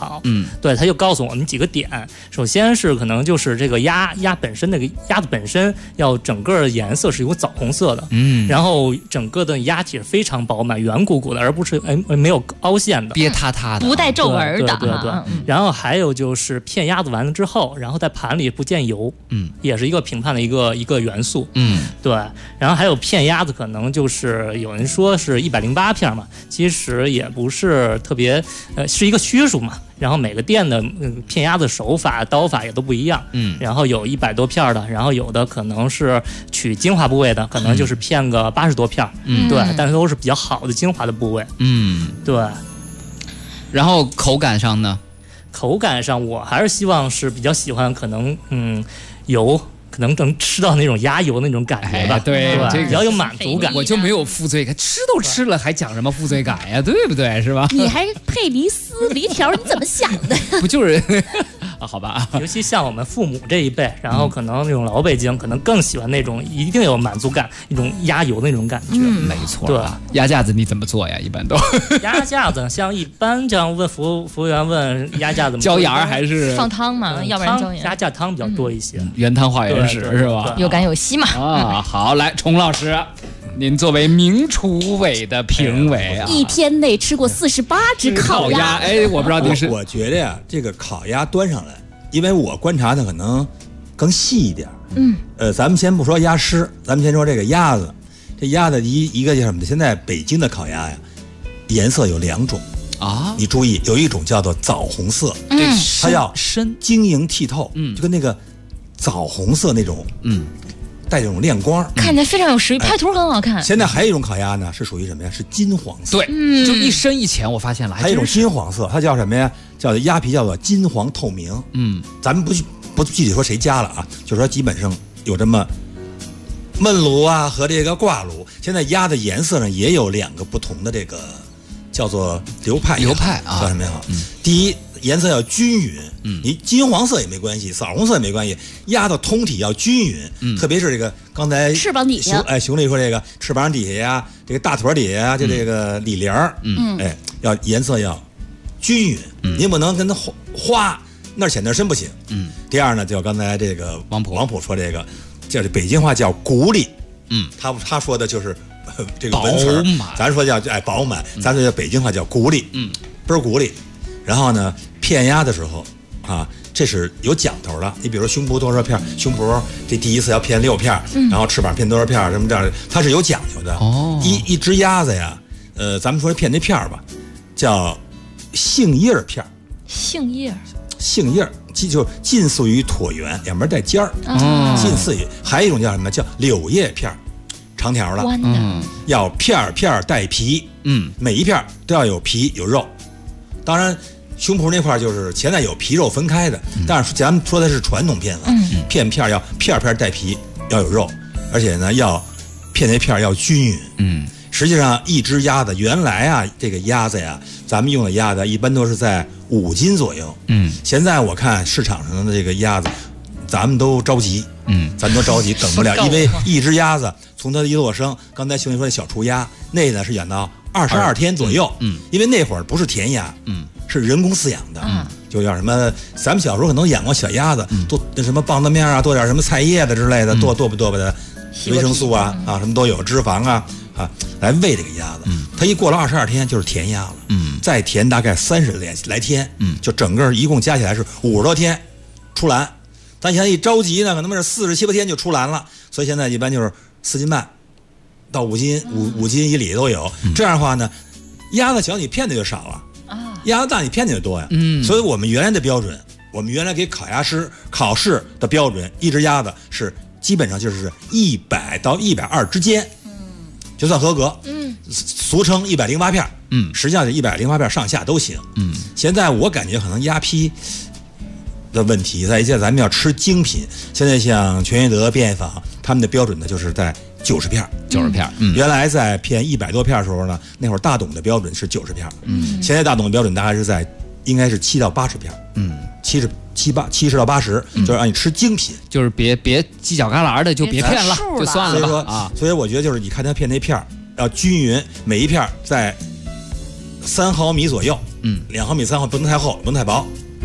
对，他就告诉我们几个点。首先是可能就是这个鸭本身，那个鸭子本身要整个颜色是有枣红色的，然后整个的鸭体是非常饱满、圆鼓鼓的，而不是没有凹陷的、 憋塌塌的、 不带皱纹的。 对。然后还有就是片鸭子完了之后，然后在盘里不见油，也是一个评判的一个元素，对。然后还有片鸭子，可能就是有人说是108片嘛，其实也不是特别，是一个虚数嘛。然后每个店的片鸭子手法、刀法也都不一样，然后有100多片的，然后有的可能是取精华部位的，可能就是片个80多片，对，但是都是比较好的精华的部位，对。 然后口感上呢？ 口感上我还是希望是比较喜欢，可能油。可能能吃到那种鸭油那种感觉吧， 对，这个比较有满足感。 我就没有负罪感，吃都吃了，还讲什么负罪感呀？对不对？是吧？ 你还配梨丝、梨条，你怎么想的？ 不就是啊？好吧。 尤其像我们父母这一辈，然后可能那种老北京，可能更喜欢那种一定有满足感、一种鸭油的那种感觉。 没错。对，鸭架子你怎么做呀？一般都鸭架子，像一般这样问服务员问鸭架怎么椒盐还是放汤嘛？要不然椒盐。 鸭架汤比较多一些， 原汤化原。是吧？ 有感有息嘛。 好，来，崇老师，您作为名厨委的评委啊， 一天内吃过48只烤鸭。 我不知道您是。 我觉得呀，这个烤鸭端上来，因为我观察的可能更细一点。咱们先不说鸭尸，咱们先说这个鸭子。这鸭子一个叫什么？现在北京的烤鸭呀，颜色有2种啊。你注意，有一种叫做枣红色，它要深晶莹剔透，就跟那个。枣红色那种，带这种亮光， 看起来非常有食欲，拍图很好看。 现在还有一种烤鸭呢，是属于什么呀？是金黄色。 对，就一深一浅，我发现了。 还有一种金黄色，它叫什么呀？叫鸭皮，叫做金黄透明。咱们不具体说谁家了啊，就是说基本上有这么焖炉啊和这个挂炉。现在鸭的颜色呢也有2个不同的这个叫做流派啊，叫什么呀？第一。颜色要均匀，你金黄色也没关系，枣红色也没关系，鸭的通体要均匀，特别是这个刚才翅膀底下， 熊丽说这个翅膀底下呀，这个大腿底下呀，就这个里帘儿，要颜色要均匀，您不能跟它花那儿浅那儿深不行。第二呢，就刚才这个王普说这个，叫这北京话叫鼓里，他说的就是这个文词，咱说叫饱满，咱说叫北京话叫鼓里，倍儿鼓里。然后呢，片鸭的时候啊，这是有讲头的。你比如说胸脯多少片，胸脯这第一次要片6片，然后翅膀片多少片，什么这样，它是有讲究的。一只鸭子呀，咱们说片这片吧，叫杏叶片。 杏叶就近似于椭圆，两边带尖儿，近似于。还有一种叫什么？叫柳叶片，长条的，要片片带皮，每一片都要有皮有肉。当然，胸脯那块就是现在有皮肉分开的，但是咱们说的是传统片法，片要片片带皮，要有肉，而且呢要片那片要均匀。实际上一只鸭子原来啊，这个鸭子呀，咱们用的鸭子一般都是在5斤左右。现在我看市场上的这个鸭子，咱们都着急，咱都着急等不了，因为一只鸭子从它一落生，刚才兄弟说的小雏鸭，那呢是养到22天左右，因为那会儿不是填鸭，是人工饲养的，就叫什么，咱们小时候可能养过小鸭子，多那什么棒子面啊，多点什么菜叶子之类的，剁吧的维生素啊什么都有，脂肪啊来喂这个鸭子，它一过了22天就是填鸭了，再填大概30来天，就整个一共加起来是50多天出栏。咱现在一着急呢，可能是47、8天就出栏了，所以现在一般就是4斤半到5斤，5斤以里都有。这样的话呢，鸭子小你片的就少啊，鸭子大你片的就多呀。所以我们原来的标准，我们原来给烤鸭师考试的标准，一只鸭子是基本上就是100到120之间，就算合格。俗称108片。实际上108片上下都行。现在我感觉可能鸭坯的问题在于，咱们要吃精品。现在像全聚德、便宜坊，他们的标准呢就是在90片。 90片。 原来在片100多片的时候呢，那会儿大董的标准是90片。现在大董的标准大概是在应该是7到80片。70到80，就是让你吃精品， 就是别犄角旮旯的就别片了，就算了吧。 所以我觉得就是你看他片那片要均匀，每一片在3毫米左右，2毫米3毫米，不能太厚，不能太薄。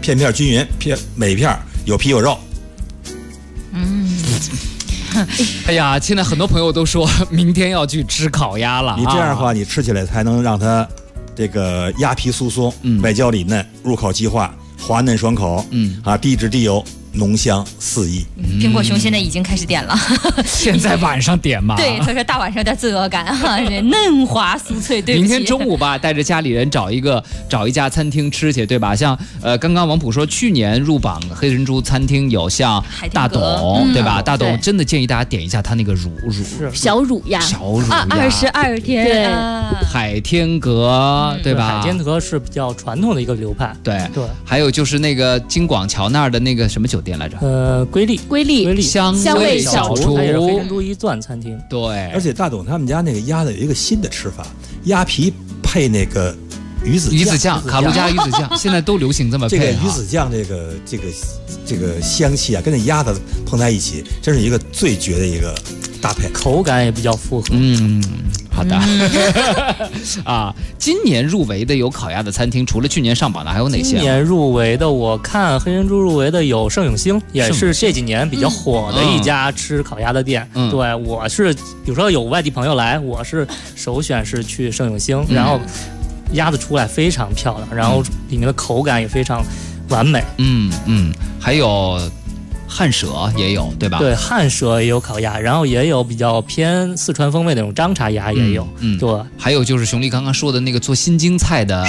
片片均匀，每片有皮有肉。 哎呀，现在很多朋友都说明天要去吃烤鸭了。 你这样的话，你吃起来才能让它这个鸭皮酥松，外焦里嫩，入口即化，滑嫩爽口，低脂低油，浓香四溢。 苹果熊现在已经开始点了， 现在晚上点嘛？ 对，他说大晚上有点罪恶感哈，嫩滑酥脆。对不起， 明天中午吧，带着家里人找一家餐厅吃去，对吧？像刚刚王普说，去年入榜黑珍珠餐厅有像大董，对吧？大董真的建议大家点一下他那个小乳鸭 ，22天， 对， 海天阁，对吧？ 海天阁是比较传统的一个流派， 对。还有就是那个京广桥那儿的那个什么酒店来着？ 瑰丽香味小厨， 它也是黑珍珠一钻餐厅。 对， 而且大董他们家那个鸭子有一个新的吃法，鸭皮配那个鱼子酱， 卡路加鱼子酱，现在都流行这么配。 这个鱼子酱这个香气啊，跟那鸭子碰在一起，真是一个最绝的一个搭配， 口感也比较复合。 好的。啊，今年入围的有烤鸭的餐厅，除了去年上榜的还有哪些？ 今年入围的，我看黑珍珠入围的有盛永兴，也是这几年比较火的一家吃烤鸭的店。对，我是比如说有外地朋友来，我是首选是去盛永兴，然后鸭子出来非常漂亮，然后里面的口感也非常完美。 还有汉舍也有，对吧？ 对，汉舍也有烤鸭，然后也有比较偏四川风味的那种张茶鸭也有。对， 还有就是熊丽刚刚说的那个做新京菜的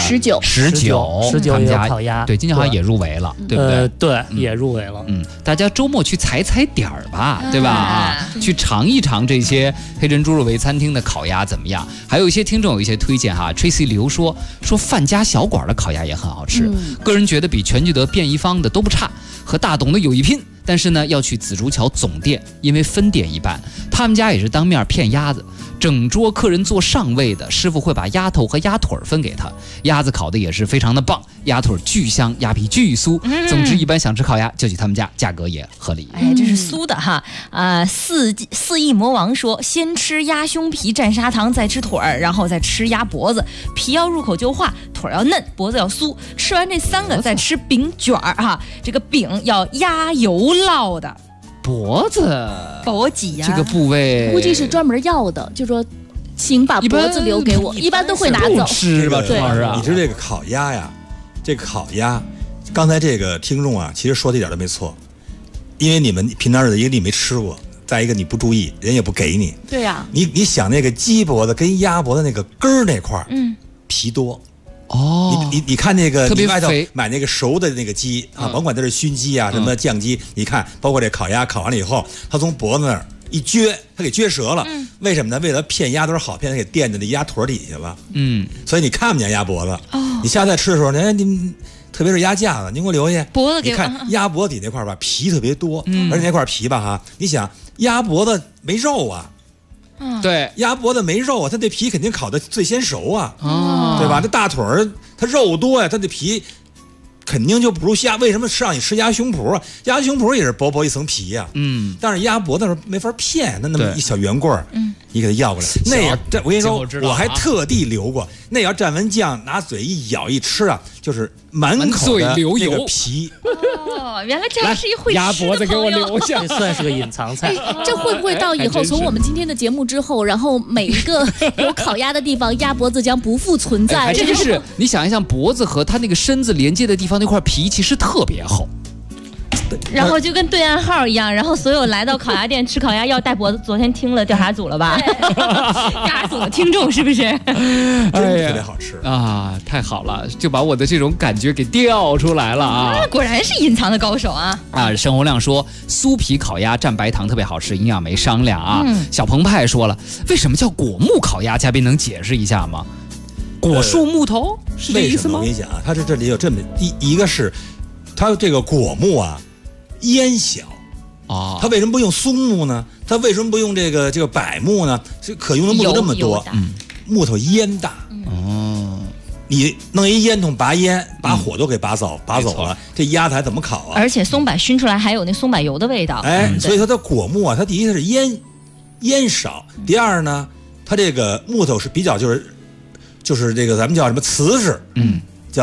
19 也有烤鸭， 对，今年好像也入围了，对不对？ 对，也入围了。 大家周末去踩点儿吧，对吧？去尝一尝这些黑珍珠入围餐厅的烤鸭怎么样？还有一些听众有一些推荐哈 ，Tracy 刘说范家小馆的烤鸭也很好吃，个人觉得比全聚德便宜坊的都不差，和大董的有一拼。但是呢，要去紫竹桥总店，因为分店一般，他们家也是当面片鸭子，整桌客人坐上位的，师傅会把鸭头和鸭腿分给他，鸭子烤的也是非常的棒，鸭腿巨香，鸭皮巨酥。总之，一般想吃烤鸭就去他们家，价格也合理。 哎，这是酥的哈。四亿魔王说，先吃鸭胸皮蘸砂糖，再吃腿儿，然后再吃鸭脖子，皮要入口就化，腿要嫩，脖子要酥。吃完这3个，再吃饼卷儿哈，这个饼要鸭油烙的。 脖子脊呀， 这个部位估计是专门要的，就说请把脖子留给我，一般都会拿走。 吃吧， 对，你知道这个烤鸭呀，刚才这个听众啊，其实说的一点都没错，因为你们平常日子一个你没吃过，再一个你不注意，人也不给你。 对呀， 你想那个鸡脖子跟鸭脖子那个根儿那块儿，皮多。你看那个你外头买那个熟的那个鸡啊，甭管它是熏鸡啊什么酱鸡，你看包括这烤鸭烤完了以后，它从脖子那儿一撅，它给撅折了。为什么呢？为了片鸭腿好片，它给垫在那鸭腿底下了。所以你看不见鸭脖子。你下次再吃的时候，你特别是鸭架子，您给我留下脖子， 你看鸭脖底那块吧，皮特别多，而且那块皮吧哈，你想鸭脖子没肉啊。 对， 鸭脖子没肉啊，它这皮肯定烤的最先熟啊，对吧？这大腿儿它肉多呀，它这皮肯定就不如鸭。为什么让你吃鸭胸脯啊？鸭胸脯也是薄一层皮呀，但是鸭脖子没法片，那么一小圆棍儿，你给它要过来，那样我跟你说，我还特地留过，那要蘸完酱，拿嘴一咬一吃啊，就是满口的那个皮。 原来这样是一会吃的鸭脖子给我留下， 这算是个隐藏菜。 这会不会到以后从我们今天的节目之后，然后每一个有烤鸭的地方，鸭脖子将不复存在？ 还真是，你想一想，脖子和它那个身子连接的地方那块皮其实特别厚。 然后就跟对暗号一样，然后所有来到烤鸭店吃烤鸭要带脖子。昨天听了调查组了吧？调查组的听众是不是？ 真的特别好吃啊！太好了，就把我的这种感觉给调出来了啊！ 果然是隐藏的高手啊！ 沈洪亮说酥皮烤鸭蘸白糖特别好吃，营养没商量啊！小澎湃说了，为什么叫果木烤鸭？嘉宾能解释一下吗？果树木头是这意思吗？ 我跟你讲啊，它这里有这么一个是，它这个果木啊。烟小啊，它为什么不用松木呢？它为什么不用这个柏木呢？这可用的木头这么多，木头烟大。你弄一烟筒拔烟，把火都给拔走了，这鸭子还怎么烤啊？ 而且松柏熏出来还有那松柏油的味道。 所以它的果木啊，它第一是烟少，第二呢，它这个木头是比较就是这个咱们叫什么瓷实，叫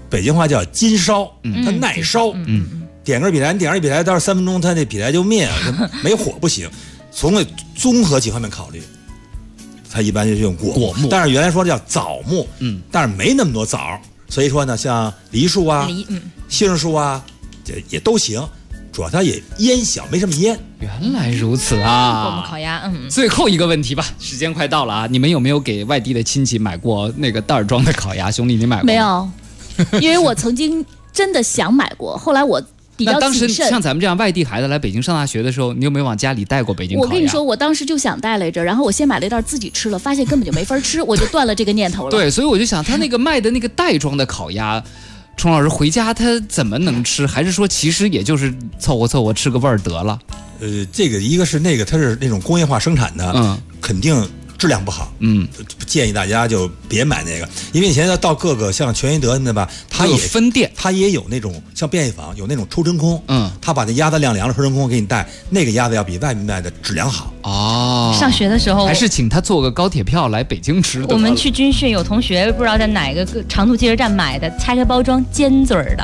北京话叫金烧，它耐烧。点根笔来，点根笔来，到3分钟，它那笔来就灭了，没火不行。从那综合几方面考虑，它一般就用果木。但是原来说叫枣木，但是没那么多枣，所以说呢，像梨树啊、杏树啊，这也都行。主要它也烟小，没什么烟。 原来如此啊！ 果木烤鸭， 最后一个问题吧，时间快到了啊！你们有没有给外地的亲戚买过那个袋装的烤鸭？兄弟，你买过吗？ 没有，因为我曾经真的想买过，后来我比较谨慎。那当时像咱们这样外地孩子来北京上大学的时候，你有没有往家里带过北京烤鸭？ 我跟你说，我当时就想带来着，然后我先买了一袋自己吃了，发现根本就没法吃，我就断了这个念头了。 对，所以我就想，他那个卖的那个袋装的烤鸭。冲老师回家他怎么能吃？还是说其实也就是凑合吃个味儿得了？ 这个一个是那个它是那种工业化生产的，肯定质量不好，建议大家就别买那个，因为你现在到各个像全聚德对吧，它也分店， 它也有那种像便宜坊有那种抽真空，它把那鸭子晾凉了抽真空给你带，那个鸭子要比外面卖的质量好。 上学的时候还是请他坐个高铁票来北京吃。 我们去军训，有同学不知道在哪个长途接车站买的，拆开包装尖嘴儿的。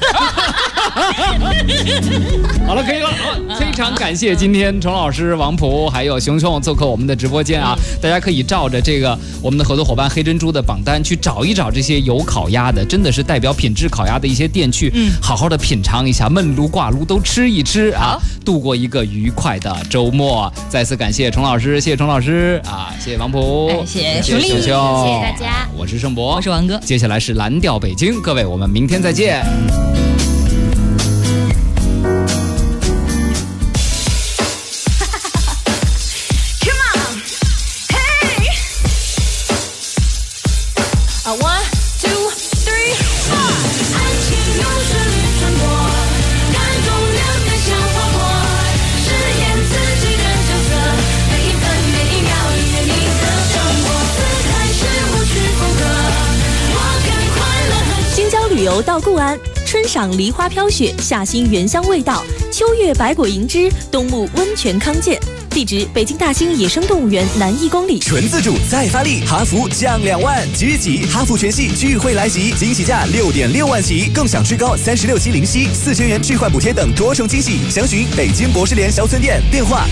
好了，可以了。非常感谢今天虫老师、王普还有熊熊做客我们的直播间啊！大家可以照着这个我们的合作伙伴黑珍珠的榜单去找一找这些有烤鸭的，真的是代表品质烤鸭的一些店去，好好的品尝一下，焖炉挂炉都吃一吃啊，度过一个愉快的周末。再次感谢虫老师，谢谢虫老师啊，谢谢王普， 谢谢熊熊，谢谢大家， 我是盛博， 我是王哥， 接下来是蓝调北京，各位，我们明天再见。 旅游到固安，春赏梨花飘雪，夏欣原香味道，秋月百果盈枝，冬沐温泉康健。地址：北京大兴野生动物园南1公里。 纯自主再发力，哈弗降2万，即日起哈弗全系聚会来袭，惊喜价6.6万起，更享最高36期零息，4000元置换补贴等多重惊喜。详询北京博士联小村店，电话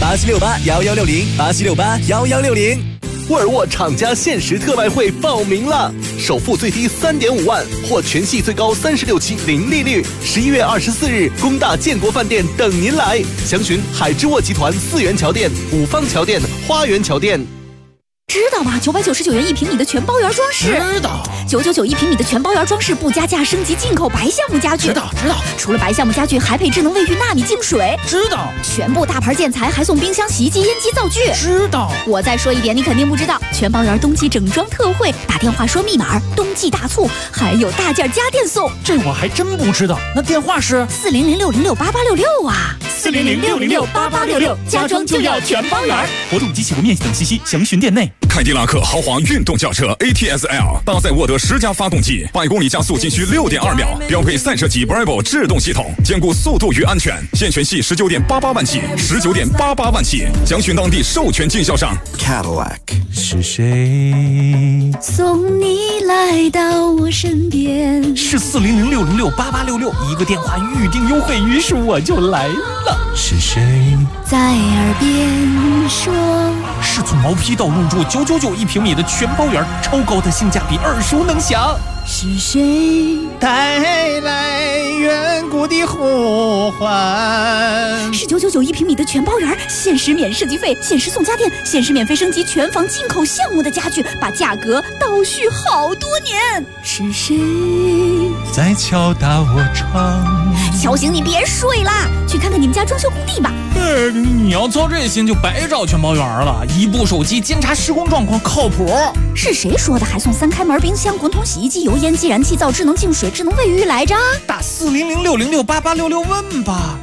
87681160，87681160。 沃尔沃厂家限时特卖会报名了，首付最低3.5万，或全系最高36期零利率。11月24日，工大建国饭店等您来。详询海之沃集团4元桥店、5方桥店、花园桥店。 知道吗？999元1平米的全包圆装饰。 知道。 9991平米的全包圆装饰不加价，升级进口白橡木家具。 知道。 除了白橡木家具，还配智能卫浴纳米净水。 知道。 全部大牌建材，还送冰箱、洗衣机、烟机、灶具。 知道。 我再说一点，你肯定不知道，全包圆冬季整装特惠，打电话说密码，冬季大促，还有大件家电送。 这我还真不知道。那电话是 400606886啊 ，400606886，家装就要全包圆。活动及起步面积等信息详询店内。 凯迪拉克豪华运动轿车 ATS-L 搭载沃德10加发动机，100公里加速仅需6.2秒，标配赛车级 Bravo 制动系统，兼顾速度与安全。现全系19.88万起，19.88万起，详询当地授权经销商。 Cadillac 是谁送你来到我身边？ 是400606886，一个电话预定优惠，于是我就来了。 是谁在耳边说？ 是从毛坯到入住9991平米的全包圆，超高的性价比，耳熟能详。 是谁带来远古的呼唤？ 是9991平米的全包圆，限时免设计费，限时送家电，限时免费升级全房进口项目的家具，把价格倒叙好多年。是谁在敲打我窗？ 小醒，你别睡啦，去看看你们家装修工地吧。 你要操这心就白找全包圆了，一部手机监察施工状况靠谱。 是谁说的？还送3开门冰箱、滚筒洗衣机、油烟机、燃气灶、智能净水、智能卫浴来着？ 打400606886问吧。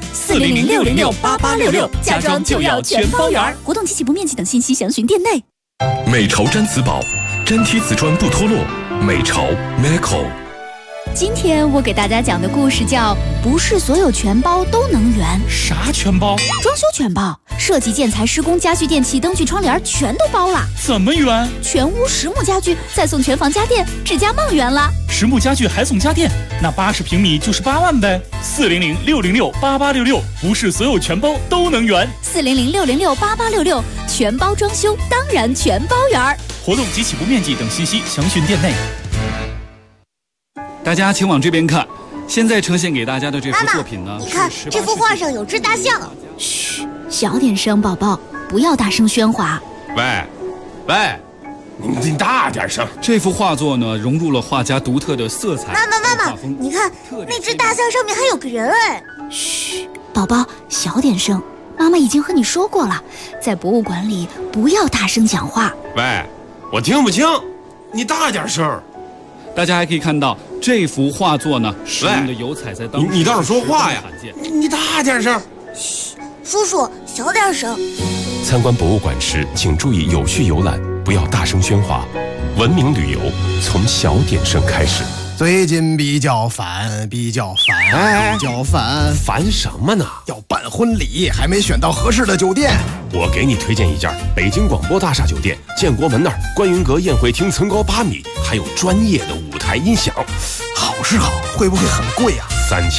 400606886，家装就要全包圆。活动及起步面积等信息详询店内。 美潮毡瓷宝，粘贴瓷砖不脱落。美潮 Meco。 今天我给大家讲的故事叫《不是所有全包都能圆》。 啥全包？ 装修全包，设计、建材、施工、家具、电器、灯具、窗帘全都包了。 怎么圆？ 全屋实木家具，再送全房家电，指甲梦圆了。 实木家具还送家电，那80平米就是8万呗。400-606-8866，不是所有全包都能圆。 400-606-8866，全包装修，当然全包圆。 活动及起步面积等信息详询店内。大家请往这边看，现在呈现给大家的这幅作品呢， 你看这幅画上有只大象。 嘘，小点声，宝宝，不要大声喧哗。 喂，你大点声。 这幅画作呢，融入了画家独特的色彩。 妈妈，你看那只大象上面还有个人哎。 嘘，宝宝，小点声。妈妈已经和你说过了，在博物馆里不要大声讲话。 喂，我听不清，你大点声。 大家还可以看到这幅画作呢，使用的油彩在当时你倒是说话呀！你大点声。 嘘，叔叔小点声。 参观博物馆时，请注意有序游览，不要大声喧哗。文明旅游从小点声开始。 最近比较烦， 烦什么呢？ 要办婚礼，还没选到合适的酒店。 我给你推荐一家北京广播大厦酒店，建国门那儿观云阁宴会厅层高8米，还有专业的舞台音响。 好是好，会不会很贵啊？